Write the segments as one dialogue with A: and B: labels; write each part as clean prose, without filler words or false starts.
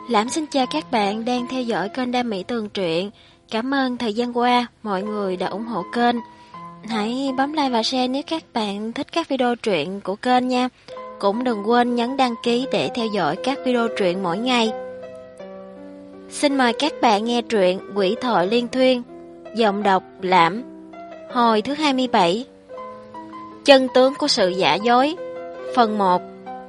A: Lãm xin chào các bạn đang theo dõi kênh Đam Mỹ Tường Truyện. Cảm ơn thời gian qua mọi người đã ủng hộ kênh. Hãy bấm like và share nếu các bạn thích các video truyện của kênh nha. Cũng đừng quên nhấn đăng ký để theo dõi các video truyện mỗi ngày. Xin mời các bạn nghe truyện Quỷ Thoại Liên Thuyên, giọng đọc Lãm, hồi thứ 27. Chân tướng của sự giả dối, phần 1.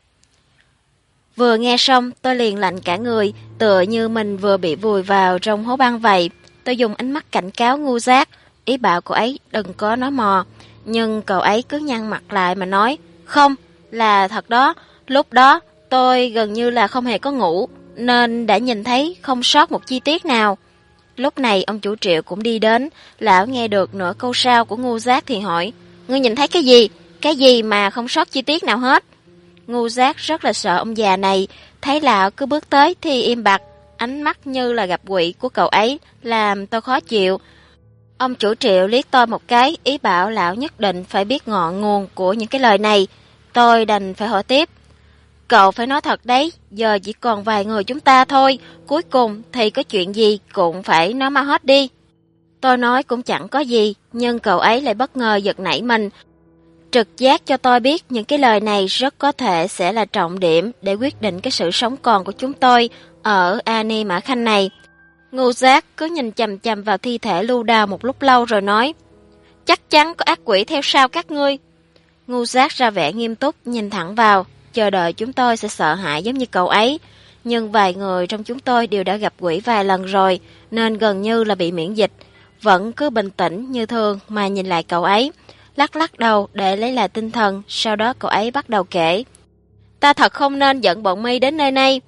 A: Vừa nghe xong tôi liền lạnh cả người, tựa như mình vừa bị vùi vào trong hố băng vậy. Tôi dùng ánh mắt cảnh cáo ngu dác, ý bảo cậu ấy đừng có nói mò. Nhưng cậu ấy cứ nhăn mặt lại mà nói, không, là thật đó, lúc đó tôi gần như là không hề có ngủ, nên đã nhìn thấy không sót một chi tiết nào. Lúc này ông chủ Triệu cũng đi đến, lão nghe được nửa câu sau của ngu dác thì hỏi, ngươi nhìn thấy cái gì? Cái gì mà không sót chi tiết nào hết? Ngu dác rất là sợ ông già này, thấy lão cứ bước tới thì im bặt, ánh mắt như là gặp quỷ của cậu ấy làm tôi khó chịu. Ông chủ Triệu liếc tôi một cái, ý bảo lão nhất định phải biết ngọn nguồn của những cái lời này. Tôi đành phải hỏi tiếp. Cậu phải nói thật đấy, giờ chỉ còn vài người chúng ta thôi, cuối cùng thì có chuyện gì cũng phải nói mau hết đi. Tôi nói cũng chẳng có gì, nhưng cậu ấy lại bất ngờ giật nảy mình. Trực giác cho tôi biết những cái lời này rất có thể sẽ là trọng điểm để quyết định cái sự sống còn của chúng tôi ở Ani Mã Khanh này. Ngu dác cứ nhìn chằm chằm vào thi thể Lưu Đào một lúc lâu rồi nói, chắc chắn có ác quỷ theo sau các ngươi. Ngu dác ra vẻ nghiêm túc nhìn thẳng vào, chờ đợi chúng tôi sẽ sợ hãi giống như cậu ấy. Nhưng vài người trong chúng tôi đều đã gặp quỷ vài lần rồi, nên gần như là bị miễn dịch. Vẫn cứ bình tĩnh như thường mà nhìn lại cậu ấy, lắc lắc đầu để lấy lại tinh thần. Sau đó cậu ấy bắt đầu kể. Ta thật không nên dẫn bọn mi đến nơi này.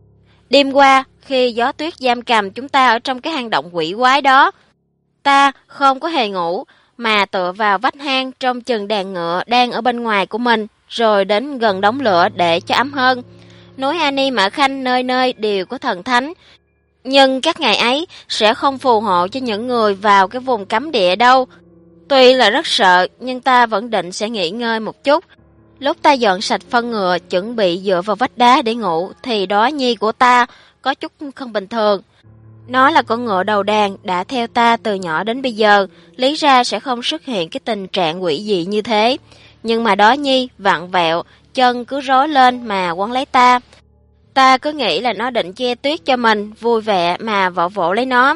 A: Đêm qua, khi gió tuyết giam cầm chúng ta ở trong cái hang động quỷ quái đó, ta không có hề ngủ, mà tựa vào vách hang trong chừng đàn ngựa đang ở bên ngoài của mình, rồi đến gần đống lửa để cho ấm hơn. Núi Ani Mã Khanh nơi nơi đều có thần thánh, nhưng các ngày ấy sẽ không phù hộ cho những người vào cái vùng cấm địa đâu. Tuy là rất sợ, nhưng ta vẫn định sẽ nghỉ ngơi một chút. Lúc ta dọn sạch phân ngựa, chuẩn bị dựa vào vách đá để ngủ, thì đó nhi của ta có chút không bình thường. Nó là con ngựa đầu đàn đã theo ta từ nhỏ đến bây giờ, lý ra sẽ không xuất hiện cái tình trạng quỷ dị như thế. Nhưng mà đó nhi vặn vẹo, chân cứ rối lên mà quấn lấy ta. Ta cứ nghĩ là nó định che tuyết cho mình, vui vẻ mà vỗ vỗ lấy nó.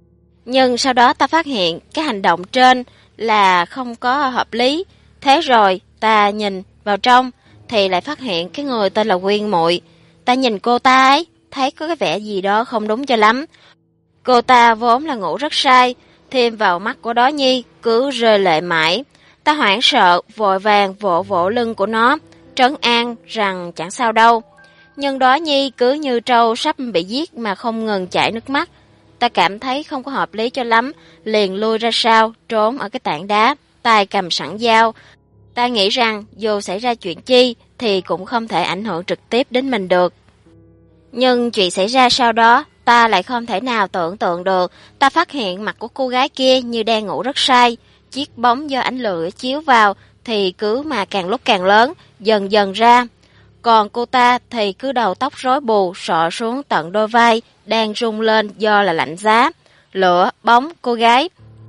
A: Nhưng sau đó ta phát hiện cái hành động trên là không có hợp lý. Thế rồi ta nhìn vào trong thì lại phát hiện cái người tên là Quyên Muội. Ta nhìn cô ta ấy, thấy có cái vẻ gì đó không đúng cho lắm. Cô ta vốn là ngủ rất say, thêm vào mắt của đó nhi cứ rơi lệ mãi. Ta hoảng sợ, vội vàng vỗ vỗ lưng của nó, trấn an rằng chẳng sao đâu. Nhưng đó nhi cứ như trâu sắp bị giết mà không ngừng chảy nước mắt. Ta cảm thấy không có hợp lý cho lắm, liền lui ra sau, trốn ở cái tảng đá, tay cầm sẵn dao. Ta nghĩ rằng dù xảy ra chuyện chi thì cũng không thể ảnh hưởng trực tiếp đến mình được. Nhưng chuyện xảy ra sau đó, ta lại không thể nào tưởng tượng được. Ta phát hiện mặt của cô gái kia như đang ngủ rất say. Chiếc bóng do ánh lửa chiếu vào thì cứ mà càng lúc càng lớn, dần dần ra. Còn cô ta thì cứ đầu tóc rối bù, xõa xuống tận đôi vai, đang rung lên do là lạnh giá. Lửa, bóng, cô gái.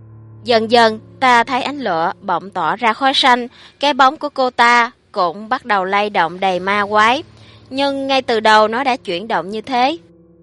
A: Dần dần, ta thấy ánh lửa bỗng tỏ ra khói xanh, cái bóng của cô ta cũng bắt đầu lay động đầy ma quái. Nhưng ngay từ đầu nó đã chuyển động như thế.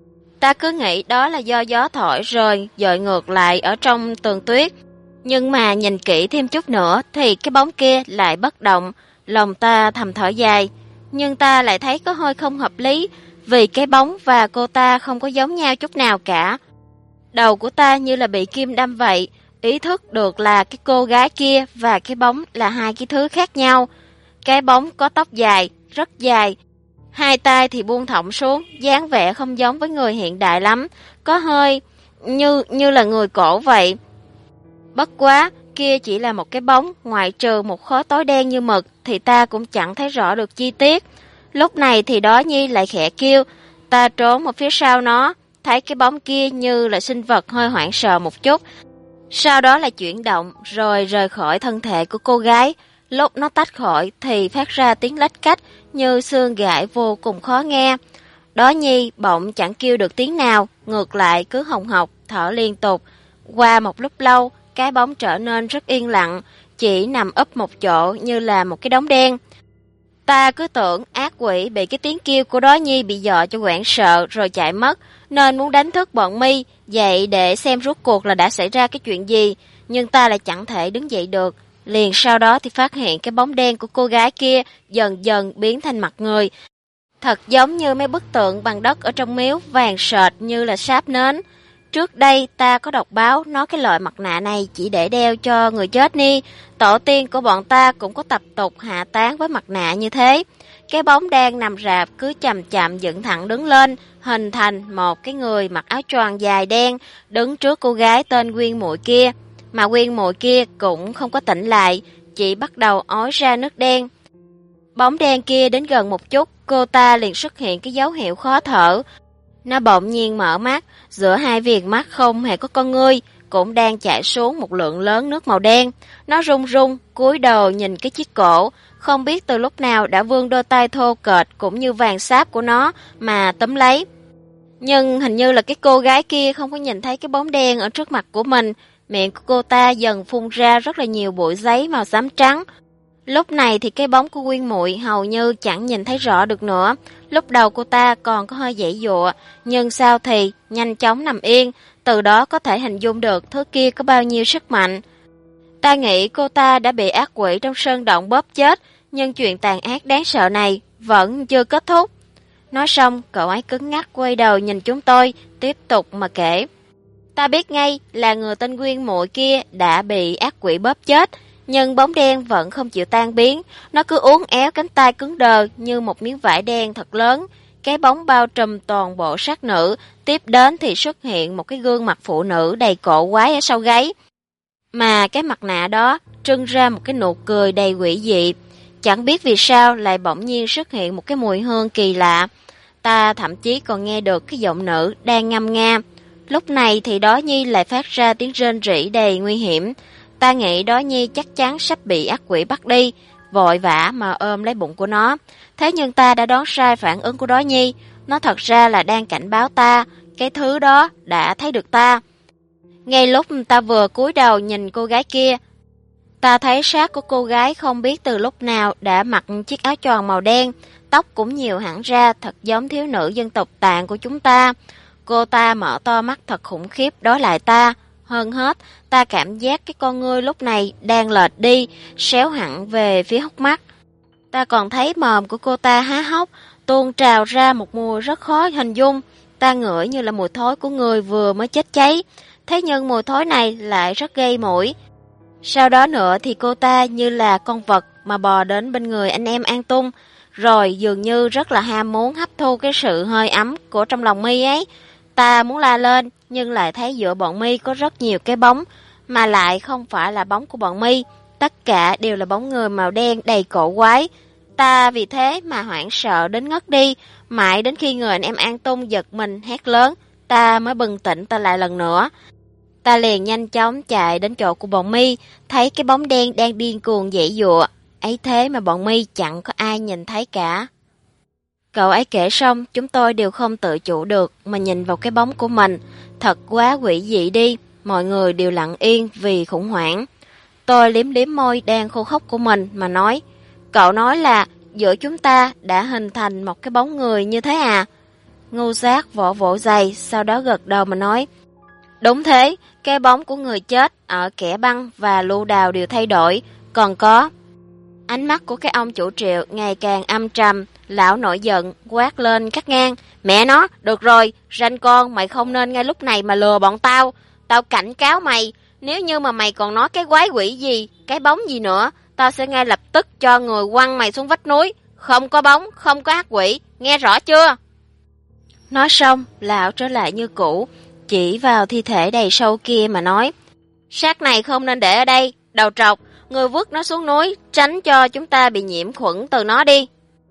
A: Ta cứ nghĩ đó là do gió thổi rồi dội ngược lại ở trong tường tuyết. Nhưng mà nhìn kỹ thêm chút nữa thì cái bóng kia lại bất động, lòng ta thầm thở dài. Nhưng ta lại thấy có hơi không hợp lý, vì cái bóng và cô ta không có giống nhau chút nào cả. Đầu của ta như là bị kim đâm vậy, ý thức được là cái cô gái kia và cái bóng là hai cái thứ khác nhau. Cái bóng có tóc dài, rất dài, hai tay thì buông thõng xuống, dáng vẻ không giống với người hiện đại lắm, có hơi như là người cổ vậy. Bất quá, kia chỉ là một cái bóng, ngoại trừ một khối tối đen như mực thì ta cũng chẳng thấy rõ được chi tiết. Lúc này thì đó nhi lại khẽ kêu, ta trốn ở phía sau nó, thấy cái bóng kia như là sinh vật hơi hoảng sợ một chút. Sau đó là chuyển động rồi rời khỏi thân thể của cô gái. Lúc nó tách khỏi thì phát ra tiếng lách cách như xương gãy vô cùng khó nghe. Đó Nhi bỗng chẳng kêu được tiếng nào, ngược lại cứ hồng hộc, thở liên tục. Qua một lúc lâu, cái bóng trở nên rất yên lặng, chỉ nằm úp một chỗ như là một cái đống đen. Ta cứ tưởng ác quỷ bị cái tiếng kêu của Đó Nhi bị dọa cho hoảng sợ rồi chạy mất, nên muốn đánh thức bọn mi dậy để xem rốt cuộc là đã xảy ra cái chuyện gì, nhưng ta lại chẳng thể đứng dậy được. Liền sau đó thì phát hiện cái bóng đen của cô gái kia dần dần biến thành mặt người, thật giống như mấy bức tượng bằng đất ở trong miếu, vàng sệt như là sáp nến. Trước đây ta có đọc báo nói cái loại mặt nạ này chỉ để đeo cho người chết ni, tổ tiên của bọn ta cũng có tập tục hạ táng với mặt nạ như thế. Cái bóng đang nằm rạp cứ chậm chậm dựng thẳng đứng lên, hình thành một cái người mặc áo choàng dài đen đứng trước cô gái tên Quyên Muội kia. Mà Quyên Muội kia cũng không có tỉnh lại, chỉ bắt đầu ói ra nước đen. Bóng đen kia đến gần một chút, cô ta liền xuất hiện cái dấu hiệu khó thở. Nó bỗng nhiên mở mắt, giữa hai viền mắt không hề có con ngươi, cũng đang chảy xuống một lượng lớn nước màu đen. Nó run run, cúi đầu nhìn cái chiếc cổ, không biết từ lúc nào đã vươn đôi tay thô kệch cũng như vàng sáp của nó mà túm lấy. Nhưng hình như là cái cô gái kia không có nhìn thấy cái bóng đen ở trước mặt của mình, miệng của cô ta dần phun ra rất là nhiều bụi giấy màu xám trắng. Lúc này thì cái bóng của Quyên Muội hầu như chẳng nhìn thấy rõ được nữa. Lúc đầu cô ta còn có hơi giãy giụa, nhưng sau thì nhanh chóng nằm yên, từ đó có thể hình dung được thứ kia có bao nhiêu sức mạnh. Ta nghĩ cô ta đã bị ác quỷ trong sơn động bóp chết, nhưng chuyện tàn ác đáng sợ này vẫn chưa kết thúc. Nói xong, cậu ấy cứng ngắc quay đầu nhìn chúng tôi, tiếp tục mà kể. Ta biết ngay là người tên Quyên Muội kia đã bị ác quỷ bóp chết, nhưng bóng đen vẫn không chịu tan biến, nó cứ uốn éo cánh tay cứng đờ như một miếng vải đen thật lớn. Cái bóng bao trùm toàn bộ xác nữ, tiếp đến thì xuất hiện một cái gương mặt phụ nữ đầy cổ quái ở sau gáy. Mà cái mặt nạ đó trưng ra một cái nụ cười đầy quỷ dị. Chẳng biết vì sao lại bỗng nhiên xuất hiện một cái mùi hương kỳ lạ. Ta thậm chí còn nghe được cái giọng nữ đang ngâm nga. Lúc này thì Đó Nhi lại phát ra tiếng rên rỉ đầy nguy hiểm. Ta nghĩ Đó Nhi chắc chắn sắp bị ác quỷ bắt đi, vội vã mà ôm lấy bụng của nó. Thế nhưng ta đã đoán sai phản ứng của Đó Nhi, nó thật ra là đang cảnh báo ta, cái thứ đó đã thấy được ta. Ngay lúc ta vừa cúi đầu nhìn cô gái kia, ta thấy xác của cô gái không biết từ lúc nào đã mặc chiếc áo choàng màu đen, tóc cũng nhiều hẳn ra, thật giống thiếu nữ dân tộc Tạng của chúng ta. Cô ta mở to mắt thật khủng khiếp đối lại ta. Hơn hết, ta cảm giác cái con ngươi lúc này đang lệch đi, xéo hẳn về phía hốc mắt. Ta còn thấy mồm của cô ta há hốc, tuôn trào ra một mùi rất khó hình dung. Ta ngửi như là mùi thối của người vừa mới chết cháy. Thế nhưng mùi thối này lại rất gây mũi. Sau đó nữa thì cô ta như là con vật mà bò đến bên người anh em An Tung, rồi dường như rất là ham muốn hấp thu cái sự hơi ấm của trong lòng mi ấy. Ta muốn la lên, nhưng lại thấy giữa bọn mi có rất nhiều cái bóng, mà lại không phải là bóng của bọn mi, tất cả đều là bóng người màu đen đầy cổ quái. Ta vì thế mà hoảng sợ đến ngất đi, mãi đến khi người anh em An Tung giật mình hét lớn, ta mới bừng tỉnh ta lại lần nữa. Ta liền nhanh chóng chạy đến chỗ của bọn mi, thấy cái bóng đen đang điên cuồng giãy giụa, ấy thế mà bọn mi chẳng có ai nhìn thấy cả. Cậu ấy kể xong, chúng tôi đều không tự chủ được mà nhìn vào cái bóng của mình. Thật quá quỷ dị đi, mọi người đều lặng yên vì khủng hoảng. Tôi liếm liếm môi đang khô khốc của mình mà nói, cậu nói là giữa chúng ta đã hình thành một cái bóng người như thế à? Ngu giác vỗ vỗ giày, sau đó gật đầu mà nói, đúng thế, cái bóng của người chết ở Kẻ Băng và Lưu Đào đều thay đổi, còn có... Ánh mắt của cái ông chủ Triệu ngày càng âm trầm, lão nổi giận, quát lên cắt ngang. Mẹ nó, được rồi, ranh con, mày không nên ngay lúc này mà lừa bọn tao. Tao cảnh cáo mày, nếu như mà mày còn nói cái quái quỷ gì, cái bóng gì nữa, tao sẽ ngay lập tức cho người quăng mày xuống vách núi. Không có bóng, không có ác quỷ, nghe rõ chưa? Nói xong, lão trở lại như cũ, chỉ vào thi thể đầy sâu kia mà nói, xác này không nên để ở đây, đầu trọc. Người vứt nó xuống núi, tránh cho chúng ta bị nhiễm khuẩn từ nó đi.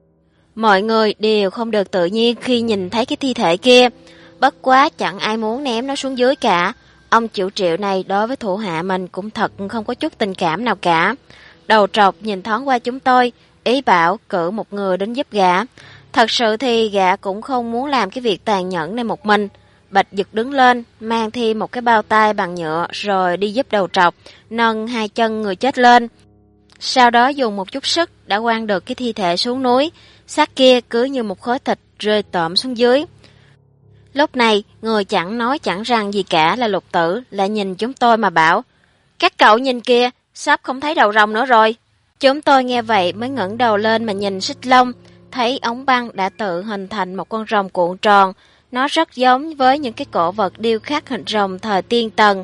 A: Mọi người đều không được tự nhiên khi nhìn thấy cái thi thể kia. Bất quá chẳng ai muốn ném nó xuống dưới cả. Ông chủ Triệu này đối với thủ hạ mình cũng thật không có chút tình cảm nào cả. Đầu trọc nhìn thoáng qua chúng tôi, ý bảo cử một người đến giúp gã. Thật sự thì gã cũng không muốn làm cái việc tàn nhẫn này một mình. Bạch Dực đứng lên, mang thêm một cái bao tay bằng nhựa rồi đi giúp đầu trọc, nâng hai chân người chết lên. Sau đó dùng một chút sức đã quăng được cái thi thể xuống núi, xác kia cứ như một khối thịt rơi tợm xuống dưới. Lúc này, người chẳng nói chẳng rằng gì cả là Lục Tử lại nhìn chúng tôi mà bảo: "Các cậu nhìn kìa, sắp không thấy đầu rồng nữa rồi." Chúng tôi nghe vậy mới ngẩng đầu lên mà nhìn xích long, thấy ống băng đã tự hình thành một con rồng cuộn tròn. Nó rất giống với những cái cổ vật điêu khắc hình rồng thời Tiên Tần.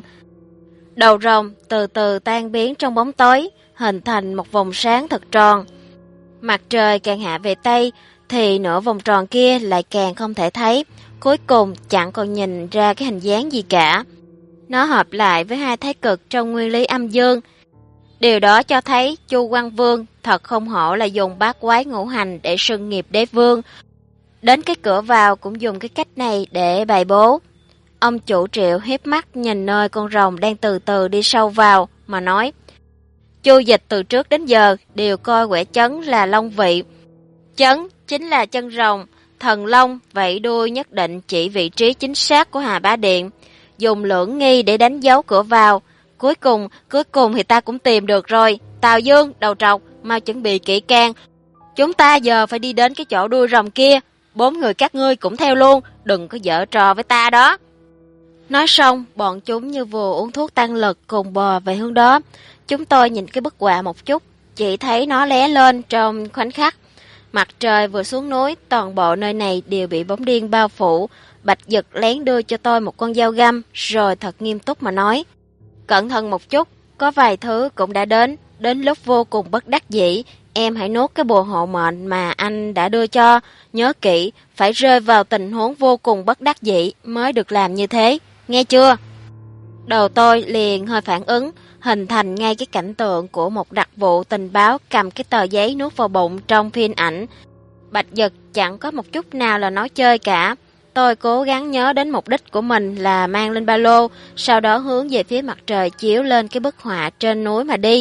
A: Đầu rồng từ từ tan biến trong bóng tối, hình thành một vòng sáng thật tròn. Mặt trời càng hạ về Tây thì nửa vòng tròn kia lại càng không thể thấy, cuối cùng chẳng còn nhìn ra cái hình dáng gì cả. Nó hợp lại với hai thái cực trong nguyên lý âm dương. Điều đó cho thấy Chu Quang Vương thật không hổ là dùng bát quái ngũ hành để xưng nghiệp đế vương. Đến cái cửa vào cũng dùng cái cách này để bày bố. Ông chủ Triệu hiếp mắt nhìn nơi con rồng đang từ từ đi sâu vào mà nói: "Chu Dịch từ trước đến giờ đều coi quẻ chấn là long vị. Chấn chính là chân rồng, thần long vẫy đuôi nhất định chỉ vị trí chính xác của Hà Bá Điện, dùng lưỡng nghi để đánh dấu cửa vào. Cuối cùng thì ta cũng tìm được rồi. Tào Dương, đầu trọc, mau chuẩn bị kỹ càng. Chúng ta giờ phải đi đến cái chỗ đuôi rồng kia. 4 người các ngươi cũng theo luôn, đừng có giở trò với ta đó." Nói xong, bọn chúng như vừa uống thuốc tăng lực cùng bò về hướng đó. Chúng tôi nhìn cái bức họa một chút, chỉ thấy nó lóe lên trong khoảnh khắc. Mặt trời vừa xuống núi, toàn bộ nơi này đều bị bóng đêm bao phủ. Bạch Dực lén đưa cho tôi một con dao găm, rồi thật nghiêm túc mà nói: "Cẩn thận một chút, có vài thứ cũng đã đến lúc vô cùng bất đắc dĩ, em hãy nuốt cái bùa hộ mệnh mà anh đã đưa cho. Nhớ kỹ, phải rơi vào tình huống vô cùng bất đắc dĩ mới được làm như thế, nghe chưa?" Đầu tôi liền hơi phản ứng, hình thành ngay cái cảnh tượng của một đặc vụ tình báo cầm cái tờ giấy nuốt vào bụng trong phim ảnh. Bạch Dực chẳng có một chút nào là nói chơi cả. Tôi cố gắng nhớ đến mục đích của mình là mang lên ba lô, sau đó hướng về phía mặt trời chiếu lên cái bức họa trên núi mà đi.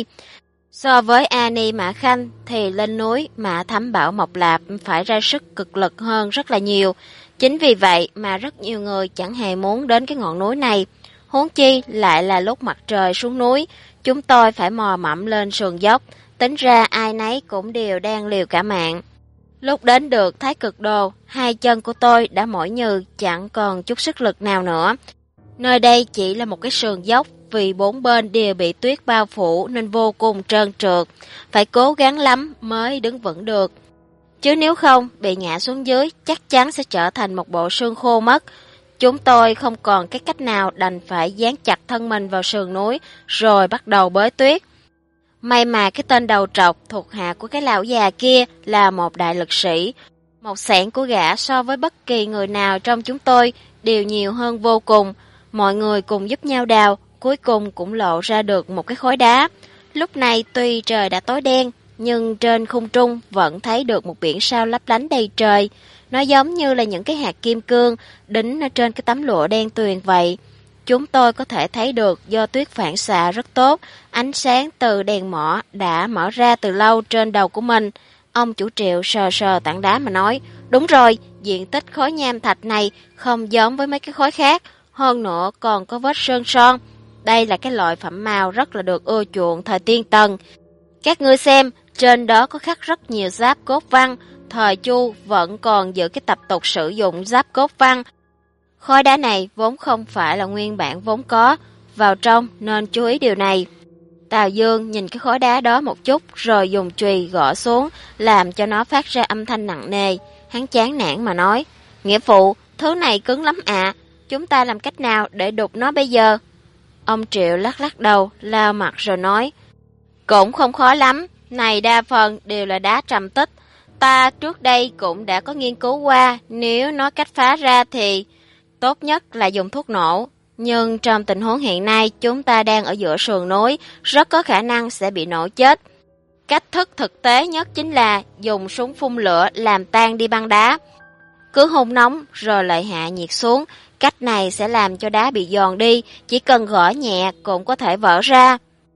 A: So với Ani Mã Khanh thì lên núi Mã Thám Bảo Mộc Lạp phải ra sức cực lực hơn rất là nhiều. Chính vì vậy mà rất nhiều người chẳng hề muốn đến cái ngọn núi này. Huống chi lại là lúc mặt trời xuống núi, chúng tôi phải mò mẫm lên sườn dốc, tính ra ai nấy cũng đều đang liều cả mạng. Lúc đến được Thái Cực Đồ, hai chân của tôi đã mỏi nhừ, chẳng còn chút sức lực nào nữa. Nơi đây chỉ là một cái sườn dốc, vì bốn bên đều bị tuyết bao phủ nên vô cùng trơn trượt, phải cố gắng lắm mới đứng vững được. Chứ nếu không, bị ngã xuống dưới chắc chắn sẽ trở thành một bộ xương khô mất. Chúng tôi không còn cái cách nào đành phải dán chặt thân mình vào sườn núi rồi bắt đầu bới tuyết. May mà cái tên đầu trọc thuộc hạ của cái lão già kia là một đại lực sĩ. Một xẻng của gã so với bất kỳ người nào trong chúng tôi đều nhiều hơn vô cùng. Mọi người cùng giúp nhau đào, cuối cùng cũng lộ ra được một cái khối đá. Lúc này tuy trời đã tối đen, nhưng trên không trung vẫn thấy được một biển sao lấp lánh đầy trời. Nó giống như là những cái hạt kim cương đính ở trên cái tấm lụa đen tuyền vậy. Chúng tôi có thể thấy được do tuyết phản xạ rất tốt, ánh sáng từ đèn mỏ đã mở ra từ lâu trên đầu của mình. Ông chủ Triệu sờ sờ tảng đá mà nói: "Đúng rồi, diện tích khối nham thạch này không giống với mấy cái khối khác, hơn nữa còn có vết sơn son. Đây là cái loại phẩm màu rất là được ưa chuộng thời Tiên Tần. Các ngươi xem, trên đó có khắc rất nhiều giáp cốt văn, thời Chu vẫn còn giữ cái tập tục sử dụng giáp cốt văn. Khối đá này vốn không phải là nguyên bản vốn có, vào trong nên chú ý điều này." Tào Dương nhìn cái khối đá đó một chút rồi dùng chùy gõ xuống, làm cho nó phát ra âm thanh nặng nề. Hắn chán nản mà nói: "Nghĩa phụ, thứ này cứng lắm ạ, chúng ta làm cách nào để đục nó bây giờ?" Ông Triệu lắc lắc đầu, lau mặt rồi nói: "Cũng không khó lắm, này đa phần đều là đá trầm tích. Ta trước đây cũng đã có nghiên cứu qua, nếu nói cách phá ra thì tốt nhất là dùng thuốc nổ. Nhưng trong tình huống hiện nay chúng ta đang ở giữa sườn núi, rất có khả năng sẽ bị nổ chết. Cách thức thực tế nhất chính là dùng súng phun lửa làm tan đi băng đá. Cứ hun nóng rồi lại hạ nhiệt xuống, cách này sẽ làm cho đá bị giòn đi, chỉ cần gõ nhẹ cũng có thể vỡ ra."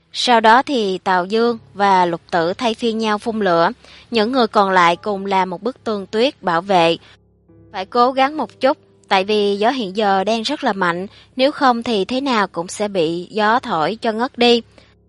A: Sau đó thì Tào Dương và Lục Tử thay phiên nhau phun lửa, những người còn lại cùng làm một bức tường tuyết bảo vệ. Phải cố gắng một chút, tại vì gió hiện giờ đang rất là mạnh, nếu không thì thế nào cũng sẽ bị gió thổi cho ngất đi.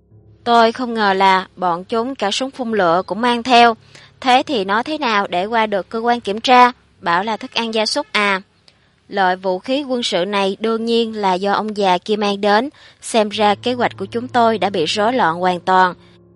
A: Tôi không ngờ là bọn chúng cả súng phun lửa cũng mang theo. Thế thì nói thế nào để qua được cơ quan kiểm tra, bảo là thức ăn gia súc à. Loại vũ khí quân sự này đương nhiên là do ông già kia mang đến, xem ra kế hoạch của chúng tôi đã bị rối loạn hoàn toàn.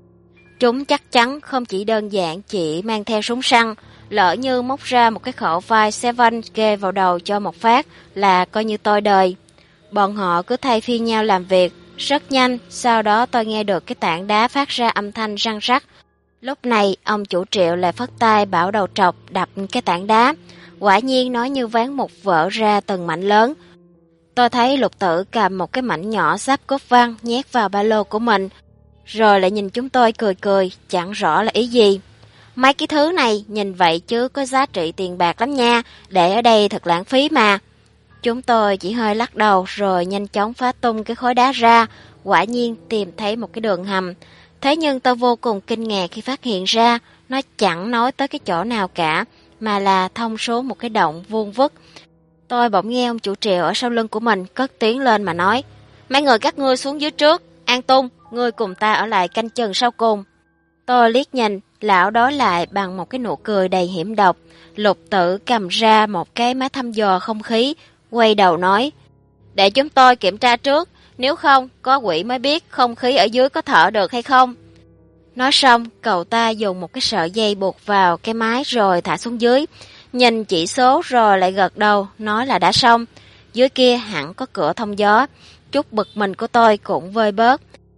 A: Chúng chắc chắn không chỉ đơn giản chỉ mang theo súng săn, lỡ như móc ra một cái khẩu vai Seven ghê vào đầu cho một phát là coi như tôi đời. Bọn họ cứ thay phiên nhau làm việc, rất nhanh, sau đó tôi nghe được cái tảng đá phát ra âm thanh răng rắc. Lúc này, ông chủ Triệu lại phất tay bảo đầu trọc đập cái tảng đá. Quả nhiên nói như ván một vỡ ra từng mảnh lớn. Tôi thấy Lục Tử cầm một cái mảnh nhỏ giáp cốt văn nhét vào ba lô của mình, rồi lại nhìn chúng tôi cười cười, chẳng rõ là ý gì. Mấy cái thứ này nhìn vậy chứ có giá trị tiền bạc lắm nha, để ở đây thật lãng phí mà. Chúng tôi chỉ hơi lắc đầu rồi nhanh chóng phá tung cái khối đá ra, quả nhiên tìm thấy một cái đường hầm. Thế nhưng tôi vô cùng kinh ngạc khi phát hiện ra nó chẳng nói tới cái chỗ nào cả, mà là thông xuống một cái động vuông vức. Tôi bỗng nghe ông chủ Triệu ở sau lưng của mình cất tiếng lên mà nói: "Mấy người các ngươi xuống dưới trước, An Tung, ngươi cùng ta ở lại canh chừng sau cùng." Tôi liếc nhìn, lão đối lại bằng một cái nụ cười đầy hiểm độc. Lục Tử cầm ra một cái máy thăm dò không khí, quay đầu nói: "Để chúng tôi kiểm tra trước, nếu không có quỷ mới biết không khí ở dưới có thở được hay không." Nói xong, cậu ta dùng một cái sợi dây buộc vào cái máy rồi thả xuống dưới, nhìn chỉ số rồi lại gật đầu, nói là đã xong. Dưới kia hẳn có cửa thông gió, chút bực mình của tôi cũng vơi bớt.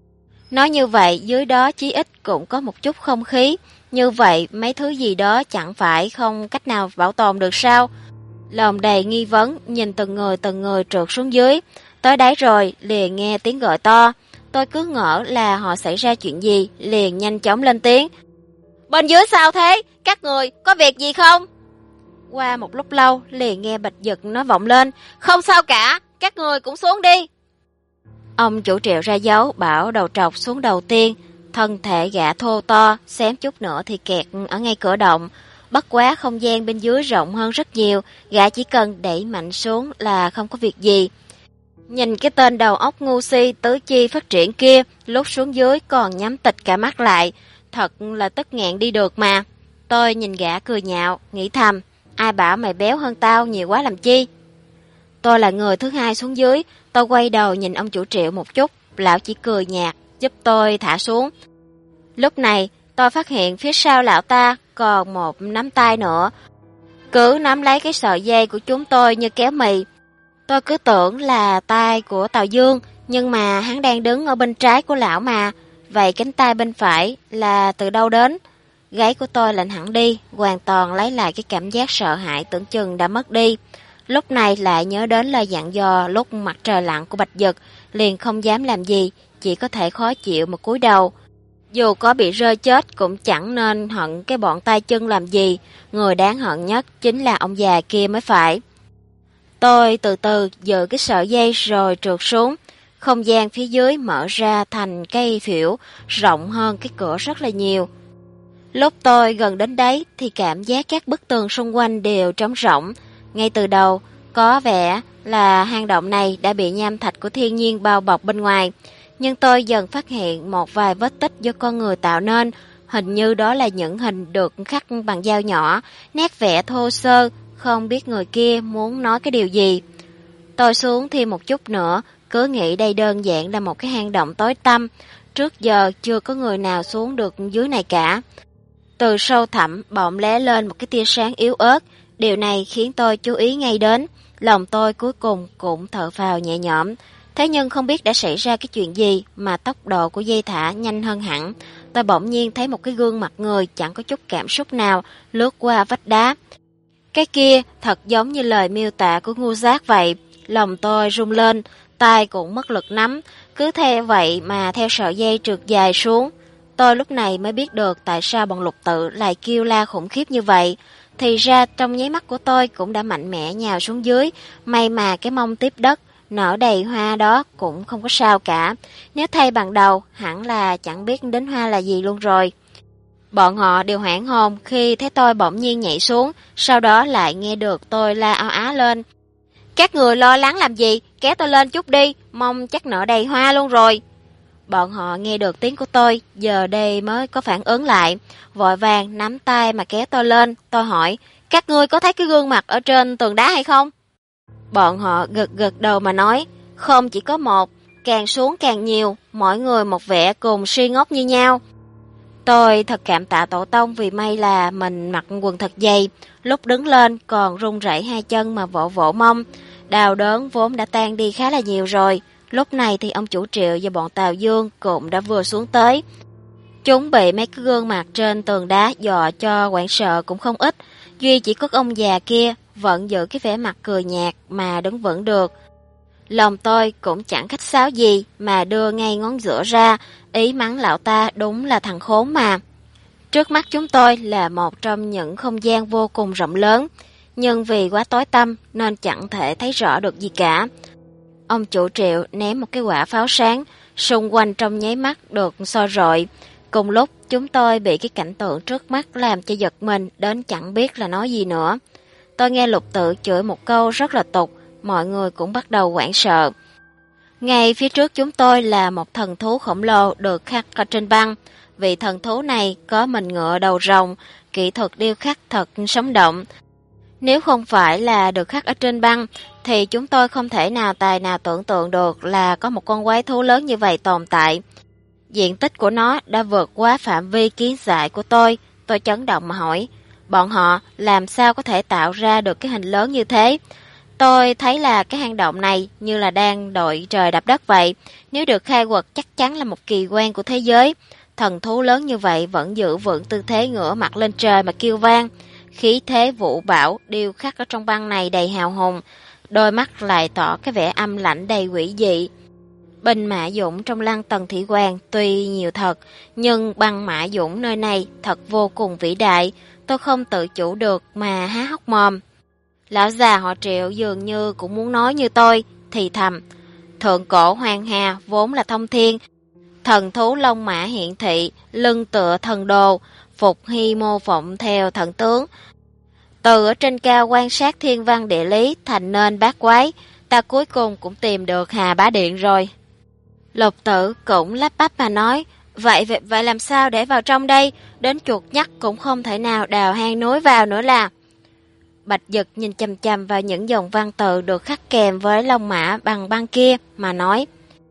A: Nói như vậy, dưới đó chí ít cũng có một chút không khí, như vậy mấy thứ gì đó chẳng phải không cách nào bảo tồn được sao? Lòng đầy nghi vấn, nhìn từng người trượt xuống dưới, tới đáy rồi liền nghe tiếng gọi to. Tôi cứ ngỡ là họ xảy ra chuyện gì, liền nhanh chóng lên tiếng: "Bên dưới sao thế? Các người có việc gì không?" Qua một lúc lâu, liền nghe Bạch Dực nói vọng lên: "Không sao cả, các người cũng xuống đi." Ông chủ Triệu ra dấu, bảo đầu trọc xuống đầu tiên. Thân thể gã thô to, xém chút nữa thì kẹt ở ngay cửa động. Bất quá không gian bên dưới rộng hơn rất nhiều, gã chỉ cần đẩy mạnh xuống là không có việc gì. Nhìn cái tên đầu óc ngu si tứ chi phát triển kia, lúc xuống dưới còn nhắm tịt cả mắt lại, thật là tức nghẹn đi được mà. Tôi nhìn gã cười nhạo, nghĩ thầm, ai bảo mày béo hơn tao nhiều quá làm chi. Tôi là người thứ hai xuống dưới, tôi quay đầu nhìn ông chủ Triệu một chút, lão chỉ cười nhạt, giúp tôi thả xuống. Lúc này, tôi phát hiện phía sau lão ta còn một nắm tay nữa, cứ nắm lấy cái sợi dây của chúng tôi như kéo mì. Tôi cứ tưởng là tay của Tào Dương, nhưng mà hắn đang đứng ở bên trái của lão mà, vậy cánh tay bên phải là từ đâu đến? Gáy của tôi lạnh hẳn đi, hoàn toàn lấy lại cái cảm giác sợ hãi tưởng chừng đã mất đi. Lúc này lại nhớ đến lời dặn dò lúc mặt trời lặn của Bạch Dực, liền không dám làm gì, chỉ có thể khó chịu mà cúi đầu. Dù có bị rơi chết cũng chẳng nên hận cái bọn tay chân làm gì, người đáng hận nhất chính là ông già kia mới phải. Tôi từ từ giữ cái sợi dây rồi trượt xuống, không gian phía dưới mở ra thành cây phễu, rộng hơn cái cửa rất là nhiều. Lúc tôi gần đến đấy thì cảm giác các bức tường xung quanh đều trống rỗng. Ngay từ đầu, có vẻ là hang động này đã bị nham thạch của thiên nhiên bao bọc bên ngoài. Nhưng tôi dần phát hiện một vài vết tích do con người tạo nên, hình như đó là những hình được khắc bằng dao nhỏ, nét vẽ thô sơ, không biết người kia muốn nói cái điều gì. Tôi xuống thêm một chút nữa, cứ nghĩ đây đơn giản là một cái hang động tối tăm, trước giờ chưa có người nào xuống được dưới này cả. Từ sâu thẳm bỗng lóe lên một cái tia sáng yếu ớt, điều này khiến tôi chú ý ngay đến, lòng tôi cuối cùng cũng thở phào nhẹ nhõm. Thế nhưng không biết đã xảy ra cái chuyện gì mà tốc độ của dây thả nhanh hơn hẳn. Tôi bỗng nhiên thấy một cái gương mặt người chẳng có chút cảm xúc nào lướt qua vách đá. Cái kia thật giống như lời miêu tả của ngu giác vậy. Lòng tôi rung lên, tay cũng mất lực nắm, cứ theo vậy mà theo sợi dây trượt dài xuống. Tôi lúc này mới biết được tại sao bọn Lục Tự lại kêu la khủng khiếp như vậy. Thì ra trong nháy mắt của tôi cũng đã mạnh mẽ nhào xuống dưới, may mà cái mông tiếp đất, nở đầy hoa đó cũng không có sao cả. Nếu thay bằng đầu, hẳn là chẳng biết đến hoa là gì luôn rồi. Bọn họ đều hoảng hồn khi thấy tôi bỗng nhiên nhảy xuống, sau đó lại nghe được tôi la áo á lên. Các người lo lắng làm gì, kéo tôi lên chút đi, mong chắc nở đầy hoa luôn rồi. Bọn họ nghe được tiếng của tôi, giờ đây mới có phản ứng lại, vội vàng nắm tay mà kéo tôi lên. Tôi hỏi, các ngươi có thấy cái gương mặt ở trên tường đá hay không? Bọn họ gật gật đầu mà nói, không chỉ có một, càng xuống càng nhiều, mỗi người một vẻ cùng si ngốc như nhau. Tôi thật cảm tạ tổ tông vì may là mình mặc quần thật dày, lúc đứng lên còn run rẩy hai chân mà vỗ vỗ mông, đau đớn vốn đã tan đi khá là nhiều rồi. Lúc này thì ông chủ Triệu và bọn Tào Dương cũng đã vừa xuống tới. Chúng bị mấy cái gương mặt trên tường đá dọa cho hoảng sợ cũng không ít, duy chỉ có ông già kia vẫn giữ cái vẻ mặt cười nhạt mà đứng vững được. Lòng tôi cũng chẳng khách sáo gì mà đưa ngay ngón giữa ra, ý mắng lão ta đúng là thằng khốn mà. Trước mắt chúng tôi là một trong những không gian vô cùng rộng lớn, nhưng vì quá tối tăm nên chẳng thể thấy rõ được gì cả. Ông chủ Triệu ném một cái quả pháo sáng, xung quanh trong nháy mắt được soi rọi. Cùng lúc chúng tôi bị cái cảnh tượng trước mắt làm cho giật mình đến chẳng biết là nói gì nữa. Tôi nghe Lục Tự chửi một câu rất là tục, mọi người cũng bắt đầu hoảng sợ. Ngay phía trước chúng tôi là một thần thú khổng lồ được khắc ở trên băng. Vị thần thú này có mình ngựa đầu rồng, kỹ thuật điêu khắc thật sống động. Nếu không phải là được khắc ở trên băng, thì chúng tôi không thể nào tài nào tưởng tượng được là có một con quái thú lớn như vậy tồn tại. Diện tích của nó đã vượt quá phạm vi kiến giải của tôi chấn động mà hỏi, bọn họ làm sao có thể tạo ra được cái hình lớn như thế? Tôi thấy là cái hang động này như là đang đội trời đạp đất vậy, nếu được khai quật chắc chắn là một kỳ quan của thế giới. Thần thú lớn như vậy vẫn giữ vững tư thế ngửa mặt lên trời mà kêu vang. Khí thế vũ bão điêu khắc ở trong băng này đầy hào hùng, đôi mắt lại tỏ cái vẻ âm lãnh đầy quỷ dị. Binh mã dũng trong lăng Tần Thủy Hoàng tuy nhiều thật, nhưng băng mã dũng nơi này thật vô cùng vĩ đại, tôi không tự chủ được mà há hốc mồm. Lão già họ Triệu dường như cũng muốn nói như tôi, thì thầm, thượng cổ hoàng hà vốn là thông thiên, thần thú long mã hiện thị, lưng tựa thần đồ, phục hy mô phụng theo thần tướng. Từ ở trên cao quan sát thiên văn địa lý thành nên bát quái, ta cuối cùng cũng tìm được Hà Bá Điện rồi. Lục Tử cũng lắp bắp mà nói, vậy làm sao để vào trong đây, đến chuột nhắt cũng không thể nào đào hang núi vào nữa là. Bạch Dực nhìn chằm chằm vào những dòng văn tự được khắc kèm với lông mã bằng băng kia mà nói,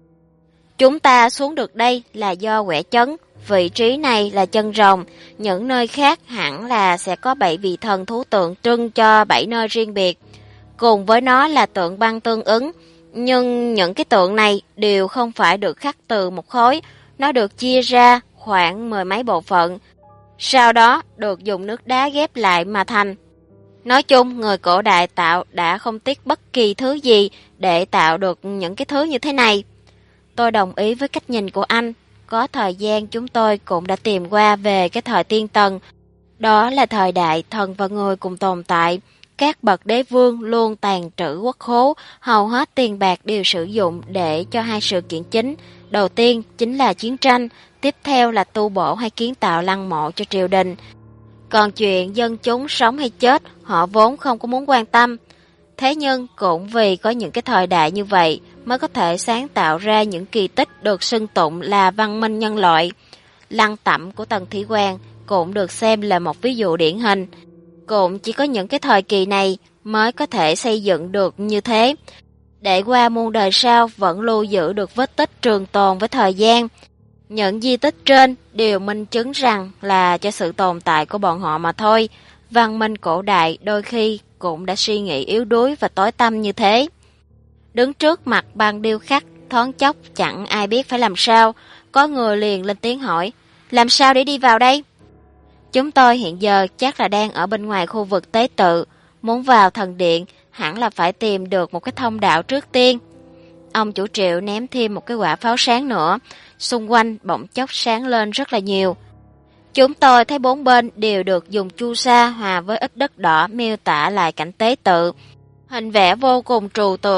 A: chúng ta xuống được đây là do quẻ chấn, vị trí này là chân rồng, những nơi khác hẳn là sẽ có 7 vị thần thú tượng trưng cho 7 nơi riêng biệt, cùng với nó là tượng băng tương ứng, nhưng những cái tượng này đều không phải được khắc từ một khối, nó được chia ra khoảng 10 mấy bộ phận, sau đó được dùng nước đá ghép lại mà thành. Nói chung, người cổ đại tạo đã không tiếc bất kỳ thứ gì để tạo được những cái thứ như thế này. Tôi đồng ý với cách nhìn của anh. Có thời gian chúng tôi cũng đã tìm qua về cái thời Tiên Tần. Đó là thời đại thần và người cùng tồn tại. Các bậc đế vương luôn tàn trữ quốc khố, hầu hết tiền bạc đều sử dụng để cho hai sự kiện chính. Đầu tiên chính là chiến tranh, tiếp theo là tu bổ hay kiến tạo lăng mộ cho triều đình. Còn chuyện dân chúng sống hay chết, họ vốn không có muốn quan tâm. Thế nhưng cũng vì có những cái thời đại như vậy mới có thể sáng tạo ra những kỳ tích được xưng tụng là văn minh nhân loại. Lăng Tẩm của Tần Thủy Hoàng cũng được xem là một ví dụ điển hình. Cũng chỉ có những cái thời kỳ này mới có thể xây dựng được như thế, để qua muôn đời sau vẫn lưu giữ được vết tích trường tồn với thời gian. Những di tích trên đều minh chứng rằng là cho sự tồn tại của bọn họ mà thôi. Văn minh cổ đại đôi khi cũng đã suy nghĩ yếu đuối và tối tăm như thế. Đứng trước mặt băng điêu khắc, thoáng chốc chẳng ai biết phải làm sao. Có người liền lên tiếng hỏi, làm sao để đi vào đây? Chúng tôi hiện giờ chắc là đang ở bên ngoài khu vực tế tự. Muốn vào thần điện hẳn là phải tìm được một cái thông đạo trước tiên. Ông chủ Triệu ném thêm một cái quả pháo sáng nữa, xung quanh bỗng chốc sáng lên rất là nhiều. Chúng tôi thấy bốn bên đều được dùng chu sa hòa với ít đất đỏ miêu tả lại cảnh tế tự. Hình vẽ vô cùng trừu tượng,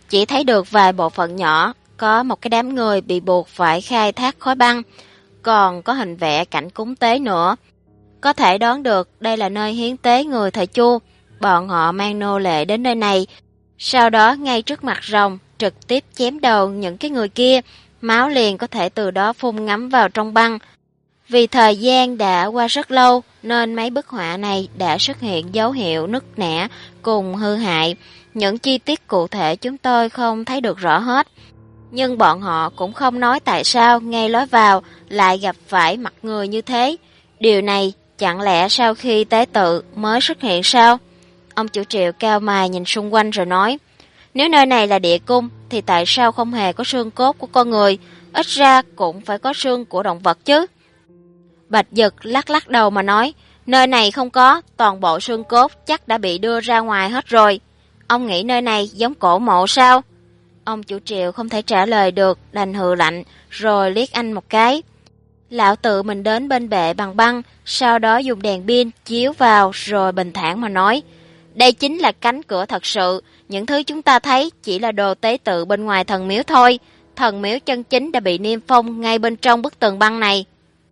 A: chỉ thấy được vài bộ phận nhỏ, có một cái đám người bị buộc phải khai thác khối băng, còn có hình vẽ cảnh cúng tế nữa. Có thể đoán được đây là nơi hiến tế người thời Chu. Bọn họ mang nô lệ đến nơi này, sau đó ngay trước mặt rồng trực tiếp chém đầu những cái người kia, máu liền có thể từ đó phun ngấm vào trong băng. Vì thời gian đã qua rất lâu nên mấy bức họa này đã xuất hiện dấu hiệu nứt nẻ cùng hư hại. Những chi tiết cụ thể chúng tôi không thấy được rõ hết. Nhưng bọn họ cũng không nói tại sao ngay lối vào lại gặp phải mặt người như thế. Điều này chẳng lẽ sau khi tế tự mới xuất hiện sao? Ông chủ Triệu cao mày nhìn xung quanh rồi nói, nếu nơi này là địa cung thì tại sao không hề có xương cốt của con người, ít ra cũng phải có xương của động vật chứ. Bạch Dực lắc lắc đầu mà nói, nơi này không có, toàn bộ xương cốt chắc đã bị đưa ra ngoài hết rồi. Ông nghĩ nơi này giống cổ mộ sao? Ông chủ Triệu không thể trả lời được, đành hừ lạnh, rồi liếc anh một cái. Lão tự mình đến bên bệ bằng băng, sau đó dùng đèn pin chiếu vào rồi bình thản mà nói, đây chính là cánh cửa thật sự, những thứ chúng ta thấy chỉ là đồ tế tự bên ngoài thần miếu thôi, thần miếu chân chính đã bị niêm phong ngay bên trong bức tường băng này.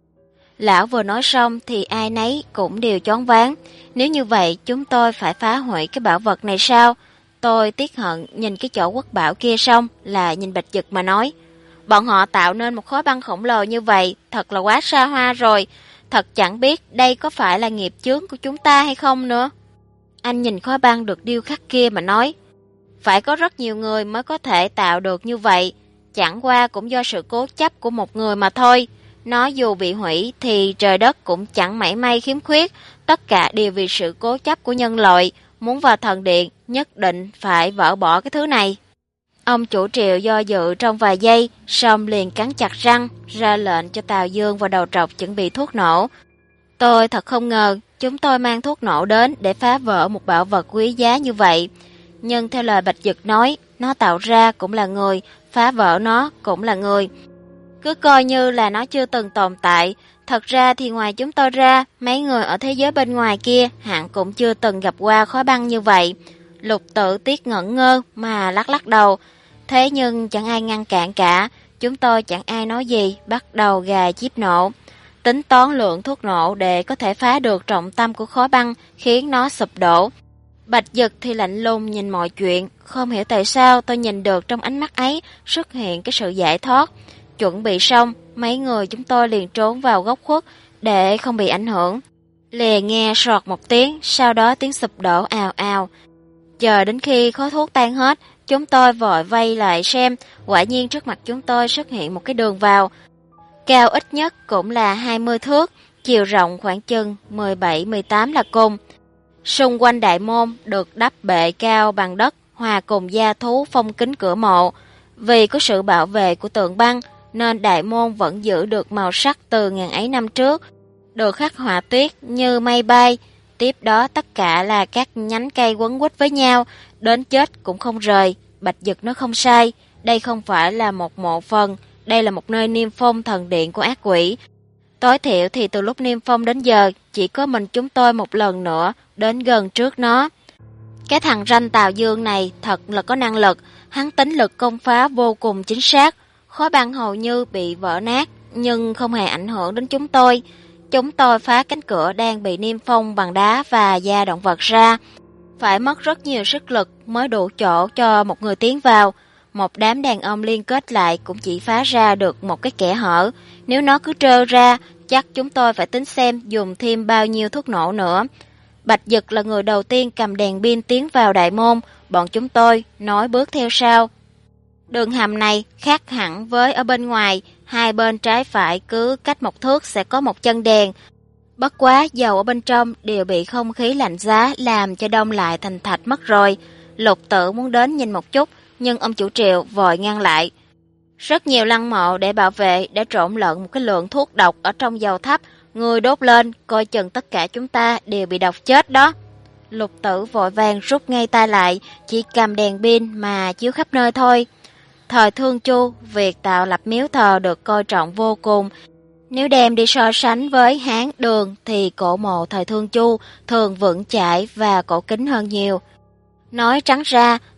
A: Lão vừa nói xong thì ai nấy cũng đều choáng váng, nếu như vậy chúng tôi phải phá hủy cái bảo vật này sao? Tôi tiếc hận nhìn cái chỗ quốc bảo kia xong là nhìn Bạch Dực mà nói, bọn họ tạo nên một khối băng khổng lồ như vậy thật là quá xa hoa rồi, thật chẳng biết đây có phải là nghiệp chướng của chúng ta hay không nữa. Anh nhìn khối băng được điêu khắc kia mà nói, phải có rất nhiều người mới có thể tạo được như vậy, chẳng qua cũng do sự cố chấp của một người mà thôi. Nó dù bị hủy thì trời đất cũng chẳng mảy may khiếm khuyết, tất cả đều vì sự cố chấp của nhân loại, muốn vào thần điện nhất định phải vỡ bỏ cái thứ này. Ông chủ Triệu do dự trong vài giây, xong liền cắn chặt răng, ra lệnh cho Tào Dương và Đầu Trọc chuẩn bị thuốc nổ. Tôi thật không ngờ chúng tôi mang thuốc nổ đến để phá vỡ một bảo vật quý giá như vậy. Nhưng theo lời Bạch Dực nói, nó tạo ra cũng là người, phá vỡ nó cũng là người. Cứ coi như là nó chưa từng tồn tại, thật ra thì ngoài chúng tôi ra, mấy người ở thế giới bên ngoài kia hẳn cũng chưa từng gặp qua khói băng như vậy. Lục Tự Tiết ngẩn ngơ mà lắc lắc đầu, thế nhưng chẳng ai ngăn cản cả, chúng tôi chẳng ai nói gì, bắt đầu gà chip nổ. Tính toán lượng thuốc nổ để có thể phá được trọng tâm của khói băng khiến nó sụp đổ. Bạch Dực thì lạnh lùng nhìn mọi chuyện, không hiểu tại sao tôi nhìn được trong ánh mắt ấy xuất hiện cái sự giải thoát. Chuẩn bị xong, mấy người chúng tôi liền trốn vào góc khuất để không bị ảnh hưởng. Liền nghe sọt một tiếng, sau đó tiếng sụp đổ ào ào. Chờ đến khi khói thuốc tan hết, chúng tôi vội vây lại xem, quả nhiên trước mặt chúng tôi xuất hiện một cái đường vào. Cao ít nhất cũng là 20 thước, chiều rộng khoảng chừng 17-18 là cùng. Xung quanh đại môn được đắp bệ cao bằng đất hòa cùng gia thú phong kính cửa mộ. Vì có sự bảo vệ của tượng băng nên đại môn vẫn giữ được màu sắc từ ngàn ấy năm trước, được khắc họa tuyết như mây bay. Tiếp đó tất cả là các nhánh cây quấn quýt với nhau, đến chết cũng không rời. Bạch Dực nó không sai, đây không phải là một mộ phần, đây là một nơi niêm phong thần điện của ác quỷ. Tối thiểu thì từ lúc niêm phong đến giờ, chỉ có mình chúng tôi một lần nữa đến gần trước nó. Cái thằng ranh Tào Dương này thật là có năng lực, hắn tính lực công phá vô cùng chính xác. Khối băng hầu như bị vỡ nát, nhưng không hề ảnh hưởng đến chúng tôi. Chúng tôi phá cánh cửa đang bị niêm phong bằng đá và da động vật ra. Phải mất rất nhiều sức lực mới đủ chỗ cho một người tiến vào. Một đám đàn ông liên kết lại cũng chỉ phá ra được một cái kẽ hở. Nếu nó cứ trơ ra, chắc chúng tôi phải tính xem dùng thêm bao nhiêu thuốc nổ nữa. Bạch Dực là người đầu tiên cầm đèn pin tiến vào đại môn, bọn chúng tôi nói bước theo sau. Đường hầm này khác hẳn với ở bên ngoài, hai bên trái phải cứ cách một thước sẽ có một chân đèn. Bất quá dầu ở bên trong đều bị không khí lạnh giá làm cho đông lại thành thạch mất rồi. Lục Tự muốn đến nhìn một chút, nhưng ông chủ Triệu vội ngăn lại. Rất nhiều lăng mộ để bảo vệ đã trộn lẫn một cái lượng thuốc độc ở trong dầu thắp, người đốt lên, coi chừng tất cả chúng ta đều bị độc chết đó. Lục Tử vội vàng rút ngay tay lại, chỉ cầm đèn pin mà chiếu khắp nơi thôi. Thời Thương Chu, việc tạo lập miếu thờ được coi trọng vô cùng. Nếu đem đi so sánh với Hán Đường thì cổ mộ thời Thương Chu thường vững chãi và cổ kính hơn nhiều. Nói trắng ra,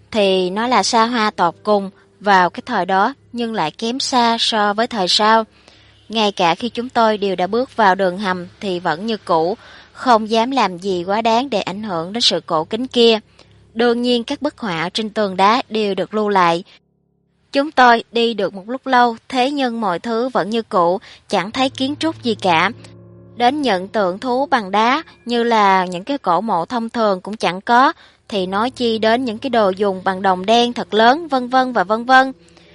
A: thì nó là xa hoa tột cùng vào cái thời đó, nhưng lại kém xa so với thời sau. Ngay cả khi chúng tôi đều đã bước vào đường hầm thì vẫn như cũ, không dám làm gì quá đáng để ảnh hưởng đến sự cổ kính kia. Đương nhiên các bức họa trên tường đá đều được lưu lại. Chúng tôi đi được một lúc lâu, thế nhưng mọi thứ vẫn như cũ, chẳng thấy kiến trúc gì cả. Đến những tượng thú bằng đá như là những cái cổ mộ thông thường cũng chẳng có, thì nói chi đến những cái đồ dùng bằng đồng đen thật lớn, vân vân và vân vân.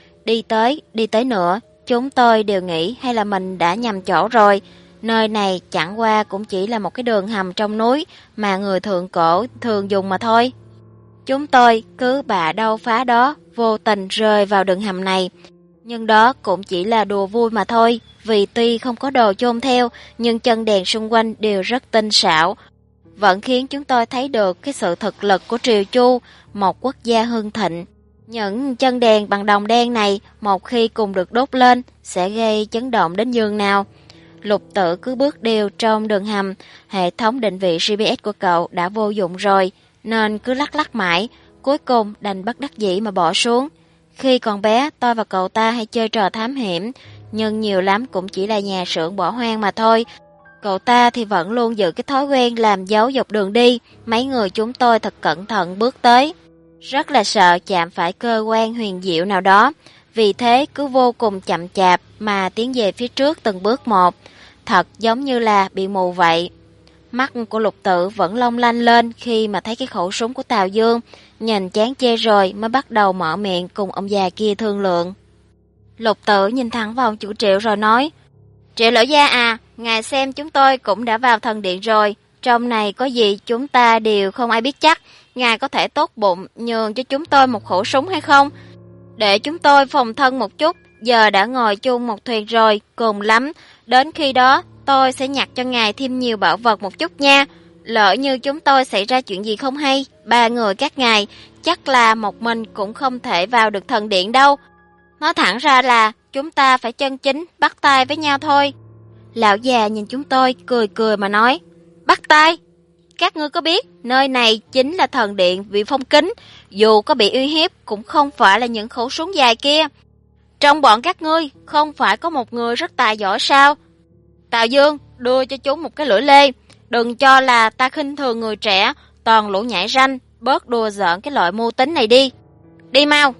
A: Đi tới nữa, chúng tôi đều nghĩ hay là mình đã nhầm chỗ rồi. Nơi này chẳng qua cũng chỉ là một cái đường hầm trong núi mà người thượng cổ thường dùng mà thôi. Chúng tôi cứ bạ đâu phá đó, vô tình rơi vào đường hầm này. Nhưng đó cũng chỉ là đùa vui mà thôi, vì tuy không có đồ chôn theo, nhưng chân đèn xung quanh đều rất tinh xảo, vẫn khiến chúng tôi thấy được cái sự thực lực của Triều Chu, một quốc gia hưng thịnh. Những chân đèn bằng đồng đen này, một khi cùng được đốt lên, sẽ gây chấn động đến nhường nào. Lục Tự cứ bước đều trong đường hầm, hệ thống định vị GPS của cậu đã vô dụng rồi, nên cứ lắc mãi, cuối cùng đành bất đắc dĩ mà bỏ xuống. Khi còn bé, tôi và cậu ta hay chơi trò thám hiểm, nhưng nhiều lắm cũng chỉ là nhà xưởng bỏ hoang mà thôi. Cậu ta thì vẫn luôn giữ cái thói quen làm dấu dọc đường đi, mấy người chúng tôi thật cẩn thận bước tới. Rất là sợ chạm phải cơ quan huyền diệu nào đó, vì thế cứ vô cùng chậm chạp mà tiến về phía trước từng bước một, thật giống như là bị mù vậy. Mắt của Lục Tự vẫn long lanh lên khi mà thấy cái khẩu súng của Tào Dương, nhìn chán chê rồi mới bắt đầu mở miệng cùng ông già kia thương lượng. Lục Tự nhìn thẳng vào chủ Triệu rồi nói, Triệu lão gia à, ngài xem chúng tôi cũng đã vào thần điện rồi, trong này có gì chúng ta đều không ai biết chắc, ngài có thể tốt bụng nhường cho chúng tôi một khẩu súng hay không? Để chúng tôi phòng thân một chút, giờ đã ngồi chung một thuyền rồi, cùng lắm, đến khi đó tôi sẽ nhặt cho ngài thêm nhiều bảo vật một chút nha. Lỡ như chúng tôi xảy ra chuyện gì không hay, 3 người các ngài chắc là một mình cũng không thể vào được thần điện đâu. Nói thẳng ra là chúng ta phải chân chính bắt tay với nhau thôi. Lão già nhìn chúng tôi cười cười mà nói, bắt tay? Các ngươi có biết nơi này chính là thần điện Vị Phong Kính, dù có bị uy hiếp cũng không phải là những khẩu súng dài kia. Trong bọn các ngươi không phải có một người rất tài giỏi sao? Tào Dương, đưa cho chúng một cái lưỡi lê, đừng cho là ta khinh thường người trẻ, toàn lũ nhảy ranh, bớt đùa giỡn cái loại mưu tính này đi. Đi mau.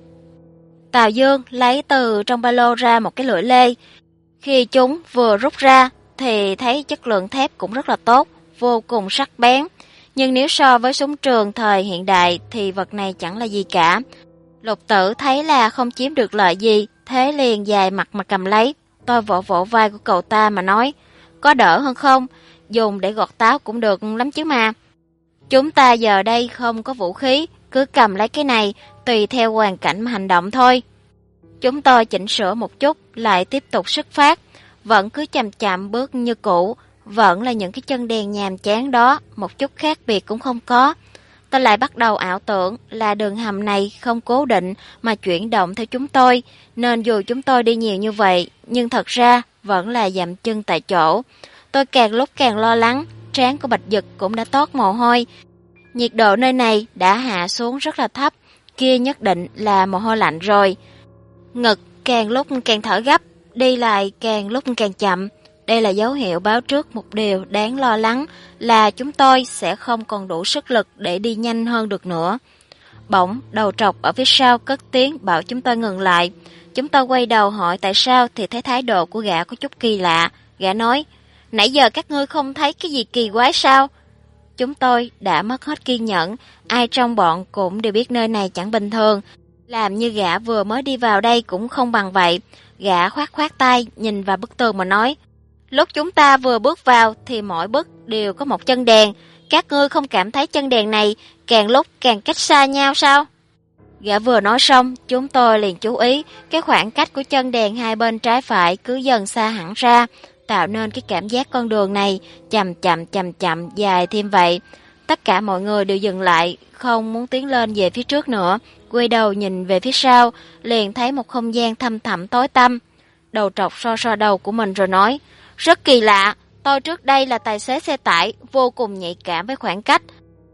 A: Tào Dương lấy từ trong ba lô ra một cái lưỡi lê. Khi chúng vừa rút ra thì thấy chất lượng thép cũng rất là tốt, vô cùng sắc bén. Nhưng nếu so với súng trường thời hiện đại thì vật này chẳng là gì cả. Lục Tự thấy là không chiếm được lợi gì, thế liền dài mặt mà cầm lấy. Tôi vỗ vỗ vai của cậu ta mà nói, có đỡ hơn không? Dùng để gọt táo cũng được lắm chứ mà. Chúng ta giờ đây không có vũ khí, cứ cầm lấy cái này, tùy theo hoàn cảnh mà hành động thôi. Chúng tôi chỉnh sửa một chút, lại tiếp tục xuất phát, vẫn cứ chậm chậm bước như cũ, vẫn là những cái chân đèn nhàm chán đó, một chút khác biệt cũng không có. Tôi lại bắt đầu ảo tưởng là đường hầm này không cố định mà chuyển động theo chúng tôi, nên dù chúng tôi đi nhiều như vậy, nhưng thật ra vẫn là dậm chân tại chỗ. Tôi càng lúc càng lo lắng, trán của Bạch Dực cũng đã toát mồ hôi. Nhiệt độ nơi này đã hạ xuống rất là thấp, kia nhất định là mồ hôi lạnh rồi. Ngực càng lúc càng thở gấp, đi lại càng lúc càng chậm. Đây là dấu hiệu báo trước một điều đáng lo lắng là chúng tôi sẽ không còn đủ sức lực để đi nhanh hơn được nữa. Bỗng, đầu trọc ở phía sau cất tiếng bảo chúng tôi ngừng lại. Chúng tôi quay đầu hỏi tại sao thì thấy thái độ của gã có chút kỳ lạ. Gã nói, nãy giờ các ngươi không thấy cái gì kỳ quái sao? Chúng tôi đã mất hết kiên nhẫn, ai trong bọn cũng đều biết nơi này chẳng bình thường. Làm như gã vừa mới đi vào đây cũng không bằng vậy. Gã khoát khoát tay, nhìn vào bức tường mà nói, lúc chúng ta vừa bước vào thì mỗi bức đều có một chân đèn. Các ngươi không cảm thấy chân đèn này càng lúc càng cách xa nhau sao? Gã vừa nói xong, chúng tôi liền chú ý cái khoảng cách của chân đèn hai bên trái phải cứ dần xa hẳn ra, tạo nên cái cảm giác con đường này chậm chậm dài thêm vậy. Tất cả mọi người đều dừng lại, không muốn tiến lên về phía trước nữa, quay đầu nhìn về phía sau, liền thấy một không gian thăm thẳm tối tăm. Đầu trọc so đầu của mình rồi nói, rất kỳ lạ, tôi trước đây là tài xế xe tải, vô cùng nhạy cảm với khoảng cách.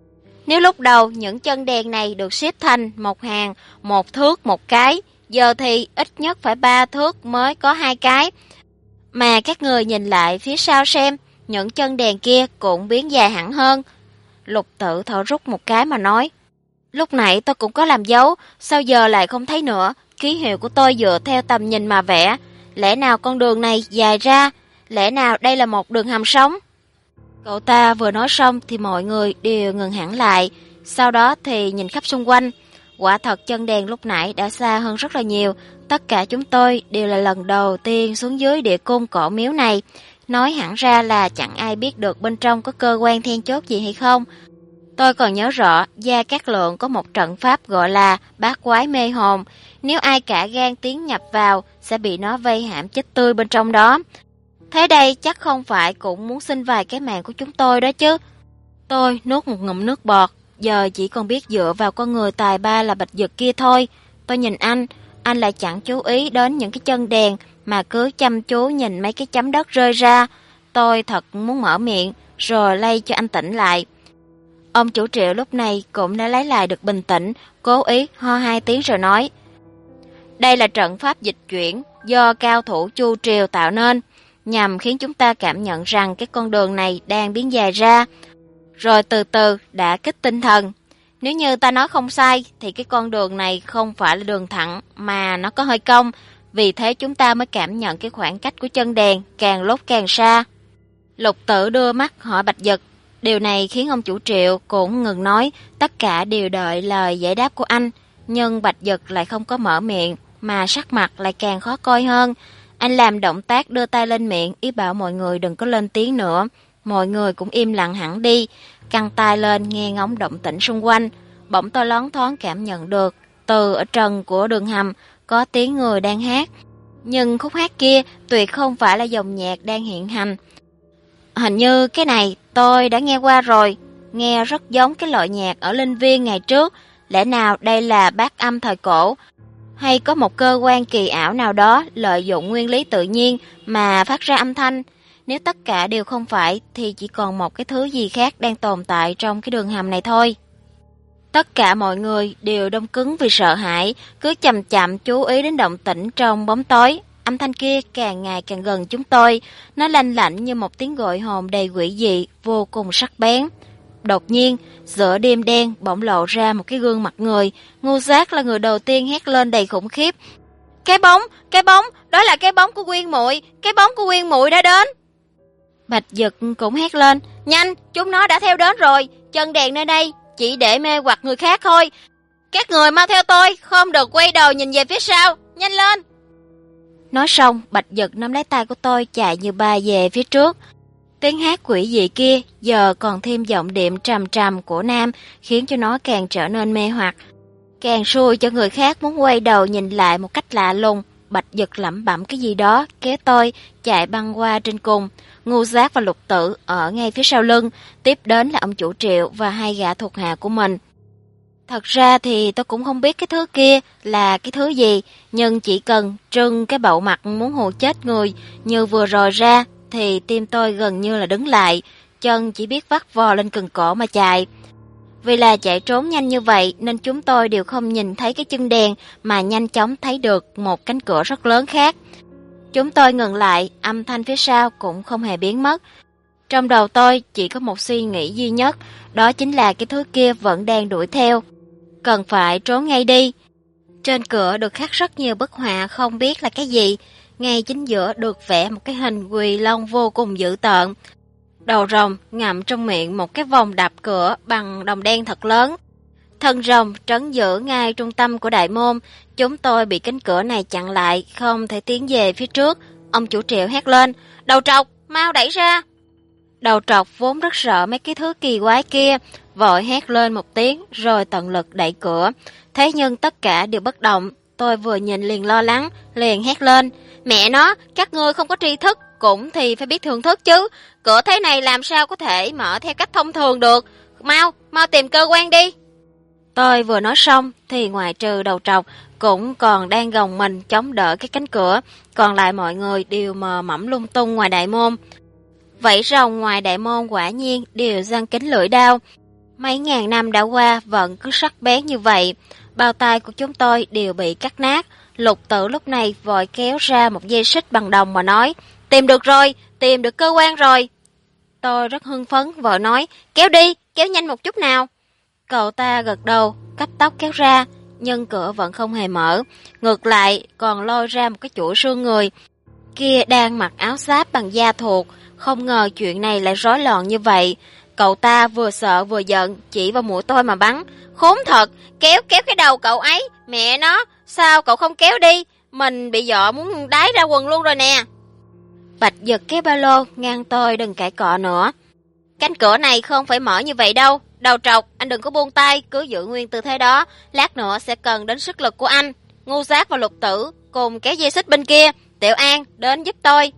A: Nếu lúc đầu những chân đèn này được xếp thành một hàng, 1 thước một cái, giờ thì ít nhất phải 3 thước mới có 2 cái. Mà các người nhìn lại phía sau xem, những chân đèn kia cũng biến dài hẳn hơn. Lục Tự thở rút một cái mà nói, lúc nãy tôi cũng có làm dấu, sao giờ lại không thấy nữa? Ký hiệu của tôi dựa theo tầm nhìn mà vẽ. Lẽ nào con đường này dài ra? Lẽ nào đây là một đường hầm sống? Cậu ta vừa nói xong thì mọi người đều ngừng hẳn lại, sau đó thì nhìn khắp xung quanh. Quả thật chân đèn lúc nãy đã xa hơn rất là nhiều, tất cả chúng tôi đều là lần đầu tiên xuống dưới địa cung cổ miếu này. Nói hẳn ra là chẳng ai biết được bên trong có cơ quan then chốt gì hay không. Tôi còn nhớ rõ, Gia Cát Lượng có một trận pháp gọi là bát quái mê hồn. Nếu ai cả gan tiến nhập vào, sẽ bị nó vây hãm chết tươi bên trong đó. Thế đây chắc không phải cũng muốn xin vài cái mạng của chúng tôi đó chứ. Tôi nuốt một ngụm nước bọt, giờ chỉ còn biết dựa vào con người tài ba là Bạch Dực kia thôi. Tôi nhìn anh lại chẳng chú ý đến những cái chân đèn, mà cứ chăm chú nhìn mấy cái chấm đất rơi ra. Tôi thật muốn mở miệng, rồi lay cho anh tỉnh lại. Ông chủ Triệu lúc này cũng đã lấy lại được bình tĩnh, cố ý ho 2 tiếng rồi nói. Đây là trận pháp dịch chuyển do cao thủ Chu Triều tạo nên, nhằm khiến chúng ta cảm nhận rằng cái con đường này đang biến dài ra, rồi từ từ đã kích tinh thần. Nếu như ta nói không sai thì cái con đường này không phải là đường thẳng mà nó có hơi cong, vì thế chúng ta mới cảm nhận cái khoảng cách của chân đèn càng lúc càng xa. Lục Tự đưa mắt hỏi Bạch Dực. Điều này khiến ông chủ Triệu cũng ngừng nói, tất cả đều đợi lời giải đáp của anh. Nhưng Bạch Dực lại không có mở miệng, mà sắc mặt lại càng khó coi hơn. Anh làm động tác đưa tay lên miệng, ý bảo mọi người đừng có lên tiếng nữa. Mọi người cũng im lặng hẳn đi, căng tai lên nghe ngóng động tĩnh xung quanh. Bỗng tôi loáng thoáng cảm nhận được, từ ở trần của đường hầm có tiếng người đang hát. Nhưng khúc hát kia tuyệt không phải là dòng nhạc đang hiện hành. Hình như cái này tôi đã nghe qua rồi, nghe rất giống cái loại nhạc ở Linh Viên ngày trước. Lẽ nào đây là bát âm thời cổ, hay có một cơ quan kỳ ảo nào đó lợi dụng nguyên lý tự nhiên mà phát ra âm thanh? Nếu tất cả đều không phải thì chỉ còn một cái thứ gì khác đang tồn tại trong cái đường hầm này thôi. Tất cả mọi người đều đông cứng vì sợ hãi, cứ chậm chậm chú ý đến động tĩnh trong bóng tối. Âm thanh kia càng ngày càng gần chúng tôi, nó lanh lảnh như một tiếng gọi hồn đầy quỷ dị, vô cùng sắc bén. Đột nhiên, giữa đêm đen bỗng lộ ra một cái gương mặt người. Ngô Giác là người đầu tiên hét lên đầy khủng khiếp. Cái bóng, đó là cái bóng của Quyên Muội, cái bóng của Quyên Muội đã đến. Bạch Dực cũng hét lên, nhanh, chúng nó đã theo đến rồi, chân đèn nơi đây chỉ để mê hoặc người khác thôi. Các người mau theo tôi, không được quay đầu nhìn về phía sau, nhanh lên. Nói xong, Bạch Dực nắm lấy tay của tôi chạy như ba về phía trước. Tiếng hát quỷ dị kia giờ còn thêm giọng điệu trầm trầm của nam, khiến cho nó càng trở nên mê hoặc, càng xui cho người khác muốn quay đầu nhìn lại một cách lạ lùng. Bạch Dực lẩm bẩm cái gì đó, kéo tôi chạy băng qua trên cùng. Ngô Giác và Lục Tự ở ngay phía sau lưng, tiếp đến là ông chủ Triệu và 2 gã thuộc hạ của mình. Thật ra thì tôi cũng không biết cái thứ kia là cái thứ gì, nhưng chỉ cần trưng cái bậu mặt muốn hù chết người như vừa rồi ra thì tim tôi gần như là đứng lại, chân chỉ biết vắt vò lên cần cổ mà chạy. Vì là chạy trốn nhanh như vậy nên chúng tôi đều không nhìn thấy cái chân đèn, mà nhanh chóng thấy được một cánh cửa rất lớn khác. Chúng tôi ngừng lại, âm thanh phía sau cũng không hề biến mất. Trong đầu tôi chỉ có một suy nghĩ duy nhất, đó chính là cái thứ kia vẫn đang đuổi theo. Cần phải trốn ngay đi. Trên cửa được khắc rất nhiều bức họa không biết là cái gì. Ngay chính giữa được vẽ một cái hình quỳ long vô cùng dữ tợn. Đầu rồng ngậm trong miệng một cái vòng đập cửa bằng đồng đen thật lớn. Thân rồng trấn giữ ngay trung tâm của đại môn. Chúng tôi bị cánh cửa này chặn lại, không thể tiến về phía trước. Ông chủ Triệu hét lên, đầu trọc, mau đẩy ra. Đầu trọc vốn rất sợ mấy cái thứ kỳ quái kia, vội hét lên một tiếng rồi tận lực đẩy cửa. Thế nhưng tất cả đều bất động. Tôi vừa nhìn liền lo lắng, liền hét lên, mẹ nó, các ngươi không có tri thức cũng thì phải biết thưởng thức chứ. Cửa thế này làm sao có thể mở theo cách thông thường được. Mau tìm cơ quan đi. Tôi vừa nói xong thì ngoại trừ đầu trọc cũng còn đang gồng mình chống đỡ cái cánh cửa, còn lại mọi người đều mò mẫm lung tung ngoài đại môn. Vậy rồng ngoài đại môn quả nhiên đều giăng kính lưỡi đao. Mấy ngàn năm đã qua vẫn cứ sắc bén như vậy, bao tay của chúng tôi đều bị cắt nát. Lục Tử lúc này vội kéo ra một dây xích bằng đồng mà nói, tìm được rồi, tìm được cơ quan rồi. Tôi rất hưng phấn, vợ nói, kéo đi, kéo nhanh một chút nào. Cậu ta gật đầu, cấp tốc kéo ra, nhưng cửa vẫn không hề mở. Ngược lại, còn lôi ra một cái chuỗi xương người. Kia đang mặc áo giáp bằng da thuộc, không ngờ chuyện này lại rối loạn như vậy. Cậu ta vừa sợ vừa giận, chỉ vào mũi tôi mà bắn. Khốn thật, kéo cái đầu cậu ấy, mẹ nó, sao cậu không kéo đi? Mình bị dọa muốn đái ra quần luôn rồi nè. Bạch giật cái ba lô, ngăn tôi đừng cãi cọ nữa. Cánh cửa này không phải mở như vậy đâu. Đầu trọc, anh đừng có buông tay, cứ giữ nguyên tư thế đó. Lát nữa sẽ cần đến sức lực của anh. Ngu Giác và Lục Tử cùng kéo dây xích bên kia. Tiểu An, đến giúp tôi.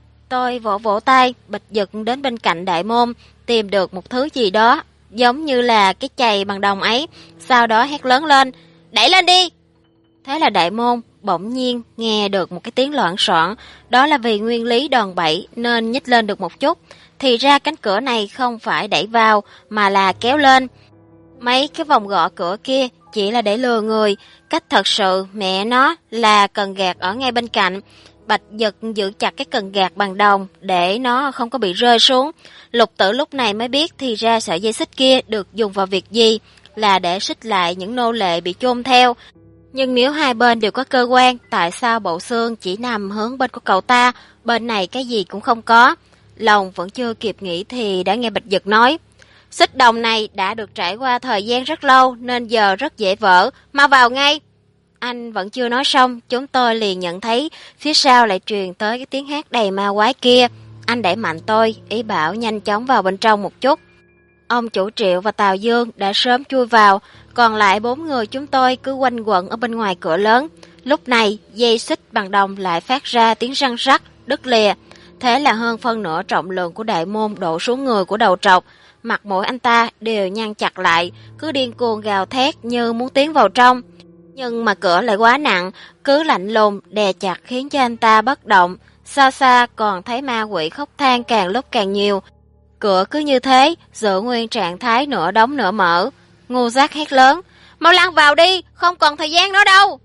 A: Tôi vỗ vỗ tay, Bạch giật đến bên cạnh đại môn, tìm được một thứ gì đó, giống như là cái chày bằng đồng ấy. Sau đó hét lớn lên, đẩy lên đi. Thế là đại môn bỗng nhiên nghe được một cái tiếng loảng xoảng, đó là vì nguyên lý đòn bẩy nên nhích lên được một chút. Thì ra cánh cửa này không phải đẩy vào mà là kéo lên. Mấy cái vòng gõ cửa kia chỉ là để lừa người, cách thật sự mẹ nó là cần gạt ở ngay bên cạnh. Bạch giật giữ chặt cái cần gạt bằng đồng để nó không có bị rơi xuống. Lục Tử lúc này mới biết thì ra sợi dây xích kia được dùng vào việc gì, là để xích lại những nô lệ bị chôn theo. Nhưng nếu hai bên đều có cơ quan, tại sao bộ xương chỉ nằm hướng bên của cậu ta, bên này cái gì cũng không có? Lòng vẫn chưa kịp nghĩ thì đã nghe Bạch Dực nói, xích đồng này đã được trải qua thời gian rất lâu nên giờ rất dễ vỡ, mau vào ngay. Anh vẫn chưa nói xong, chúng tôi liền nhận thấy phía sau lại truyền tới cái tiếng hát đầy ma quái kia. Anh đẩy mạnh tôi, ý bảo nhanh chóng vào bên trong một chút. Ông chủ Triệu và Tào Dương đã sớm chui vào, còn lại 4 người chúng tôi cứ quanh quẩn ở bên ngoài cửa lớn. Lúc này, dây xích bằng đồng lại phát ra tiếng răng rắc, đứt lìa. Thế là hơn phân nửa trọng lượng của đại môn đổ xuống người của đầu trọc. Mặt mũi anh ta đều nhăn chặt lại, cứ điên cuồng gào thét như muốn tiến vào trong. Nhưng mà cửa lại quá nặng, cứ lạnh lùng đè chặt khiến cho anh ta bất động. Xa xa còn thấy ma quỷ khóc than càng lúc càng nhiều. Cửa cứ như thế, giữ nguyên trạng thái nửa đóng nửa mở. Ngu Giác hét lớn, mau lăn vào đi, không còn thời gian nữa đâu.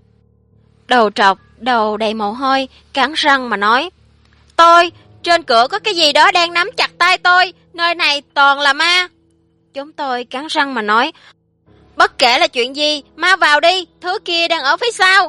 A: Đầu trọc, đầu đầy mồ hôi, cắn răng mà nói, trên cửa có cái gì đó đang nắm chặt tay tôi, nơi này toàn là ma. Chúng tôi cắn răng mà nói, bất kể là chuyện gì, mau vào đi, thứ kia đang ở phía sau.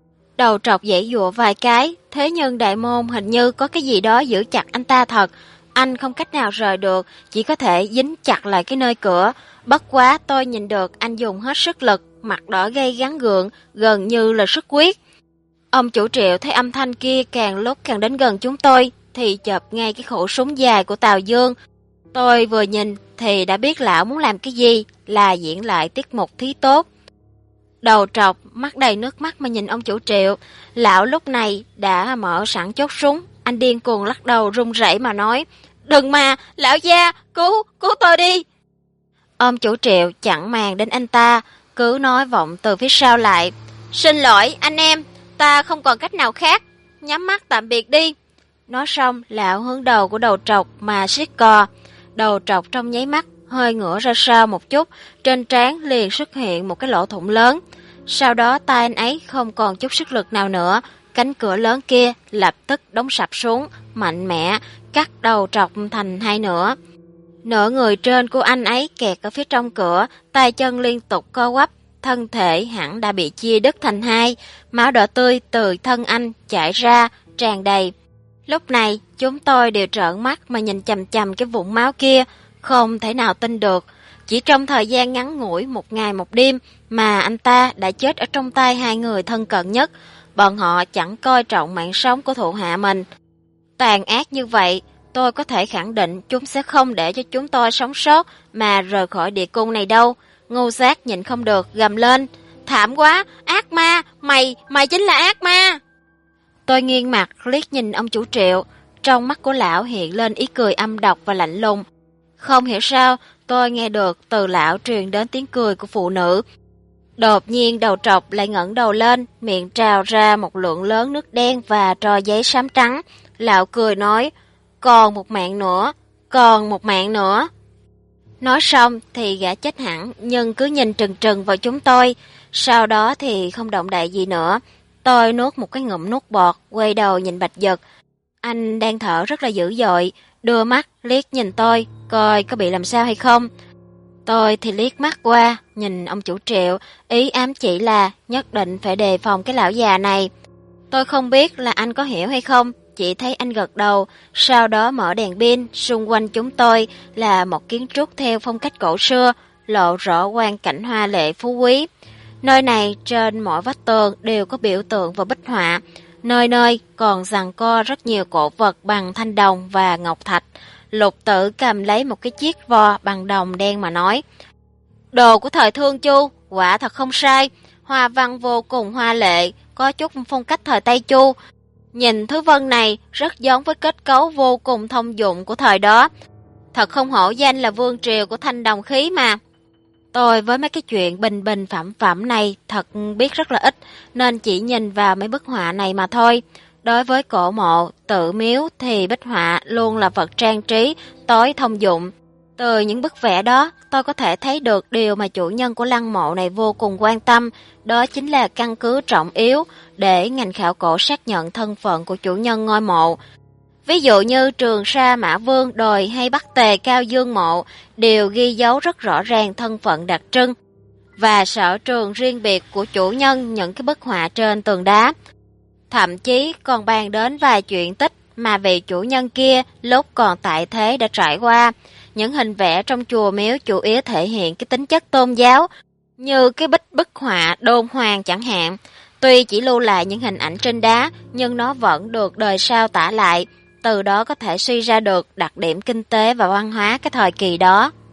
A: Đầu trọc giãy giụa vài cái, thế nhưng đại môn hình như có cái gì đó giữ chặt anh ta thật. Anh không cách nào rời được, chỉ có thể dính chặt lại cái nơi cửa. Bất quá tôi nhìn được anh dùng hết sức lực, mặt đỏ gay gắn gượng, gần như là sức quyết. Ông chủ Triệu thấy âm thanh kia càng lúc càng đến gần chúng tôi, thì chộp ngay cái khẩu súng dài của Tào Dương. Tôi vừa nhìn thì đã biết lão muốn làm cái gì, là diễn lại tiết mục thí tốt. Đầu trọc, mắt đầy nước mắt mà nhìn ông chủ Triệu. Lão lúc này đã mở sẵn chốt súng. Anh điên cuồng lắc đầu run rẩy mà nói, đừng mà, lão gia, cứu tôi đi. Ông chủ Triệu chẳng màng đến anh ta, cứ nói vọng từ phía sau lại, xin lỗi anh em, ta không còn cách nào khác, nhắm mắt tạm biệt đi. Nói xong, lão hướng đầu của đầu trọc mà siết cò. Đầu trọc trong nháy mắt hơi ngửa ra sau một chút, trên trán liền xuất hiện một cái lỗ thủng lớn. Sau đó tay anh ấy không còn chút sức lực nào nữa, cánh cửa lớn kia lập tức đóng sập xuống, mạnh mẽ cắt đầu trọc thành hai nửa. Nửa người trên của anh ấy kẹt ở phía trong cửa, tay chân liên tục co quắp, thân thể hẳn đã bị chia đứt thành hai, máu đỏ tươi từ thân anh chảy ra tràn đầy. Lúc này chúng tôi đều trợn mắt mà nhìn chằm chằm cái vũng máu kia, không thể nào tin được. Chỉ trong thời gian ngắn ngủi một ngày một đêm mà anh ta đã chết ở trong tay hai người thân cận nhất. Bọn họ chẳng coi trọng mạng sống của thuộc hạ mình. Tàn ác như vậy, tôi có thể khẳng định chúng sẽ không để cho chúng tôi sống sót mà rời khỏi địa cung này đâu. Ngu Giác nhịn không được gầm lên, thảm quá, ác ma, mày chính là ác ma. Tôi nghiêng mặt liếc nhìn ông chủ Triệu, trong mắt của lão hiện lên ý cười âm độc và lạnh lùng. Không hiểu sao, tôi nghe được từ lão truyền đến tiếng cười của phụ nữ. Đột nhiên đầu trọc lại ngẩng đầu lên, miệng trào ra một lượng lớn nước đen và tro giấy xám trắng. Lão cười nói, còn một mạng nữa. Nói xong thì gã chết hẳn, nhưng cứ nhìn trừng trừng vào chúng tôi. Sau đó thì không động đậy gì nữa. Tôi nuốt một cái ngụm nước bọt, quay đầu nhìn Bạch Dực. Anh đang thở rất là dữ dội, đưa mắt liếc nhìn tôi, coi có bị làm sao hay không. Tôi thì liếc mắt qua, nhìn ông chủ Triệu, ý ám chỉ là nhất định phải đề phòng cái lão già này. Tôi không biết là anh có hiểu hay không, chỉ thấy anh gật đầu, sau đó mở đèn pin, xung quanh chúng tôi là một kiến trúc theo phong cách cổ xưa, lộ rõ quang cảnh hoa lệ phú quý. Nơi này trên mỗi vách tường đều có biểu tượng và bích họa, nơi nơi còn giằng co rất nhiều cổ vật bằng thanh đồng và ngọc thạch. Lục Tử cầm lấy một cái chiếc vò bằng đồng đen mà nói: "Đồ của thời Thương Chu, quả thật không sai, hoa văn vô cùng hoa lệ, có chút phong cách thời Tây Chu. Nhìn thứ vân này rất giống với kết cấu vô cùng thông dụng của thời đó. Thật không hổ danh là vương triều của thanh đồng khí mà." Tôi với mấy cái chuyện bình bình phẩm phẩm này thật biết rất là ít, nên chỉ nhìn vào mấy bức họa này mà thôi. Đối với cổ mộ, tự miếu thì bích họa luôn là vật trang trí tối thông dụng. Từ những bức vẽ đó, tôi có thể thấy được điều mà chủ nhân của lăng mộ này vô cùng quan tâm, đó chính là căn cứ trọng yếu để ngành khảo cổ xác nhận thân phận của chủ nhân ngôi mộ. Ví dụ như Trường Sa Mã Vương Đồi hay Bắc Tề Cao Dương Mộ đều ghi dấu rất rõ ràng thân phận đặc trưng và sở trường riêng biệt của chủ nhân những cái bức họa trên tường đá. Thậm chí còn bàn đến vài chuyện tích mà vị chủ nhân kia lúc còn tại thế đã trải qua. Những hình vẽ trong chùa miếu chủ yếu thể hiện cái tính chất tôn giáo, như cái bức họa Đôn Hoàng chẳng hạn. Tuy chỉ lưu lại những hình ảnh trên đá, nhưng nó vẫn được đời sau tả lại, từ đó có thể suy ra được đặc điểm kinh tế và văn hóa cái thời kỳ đó.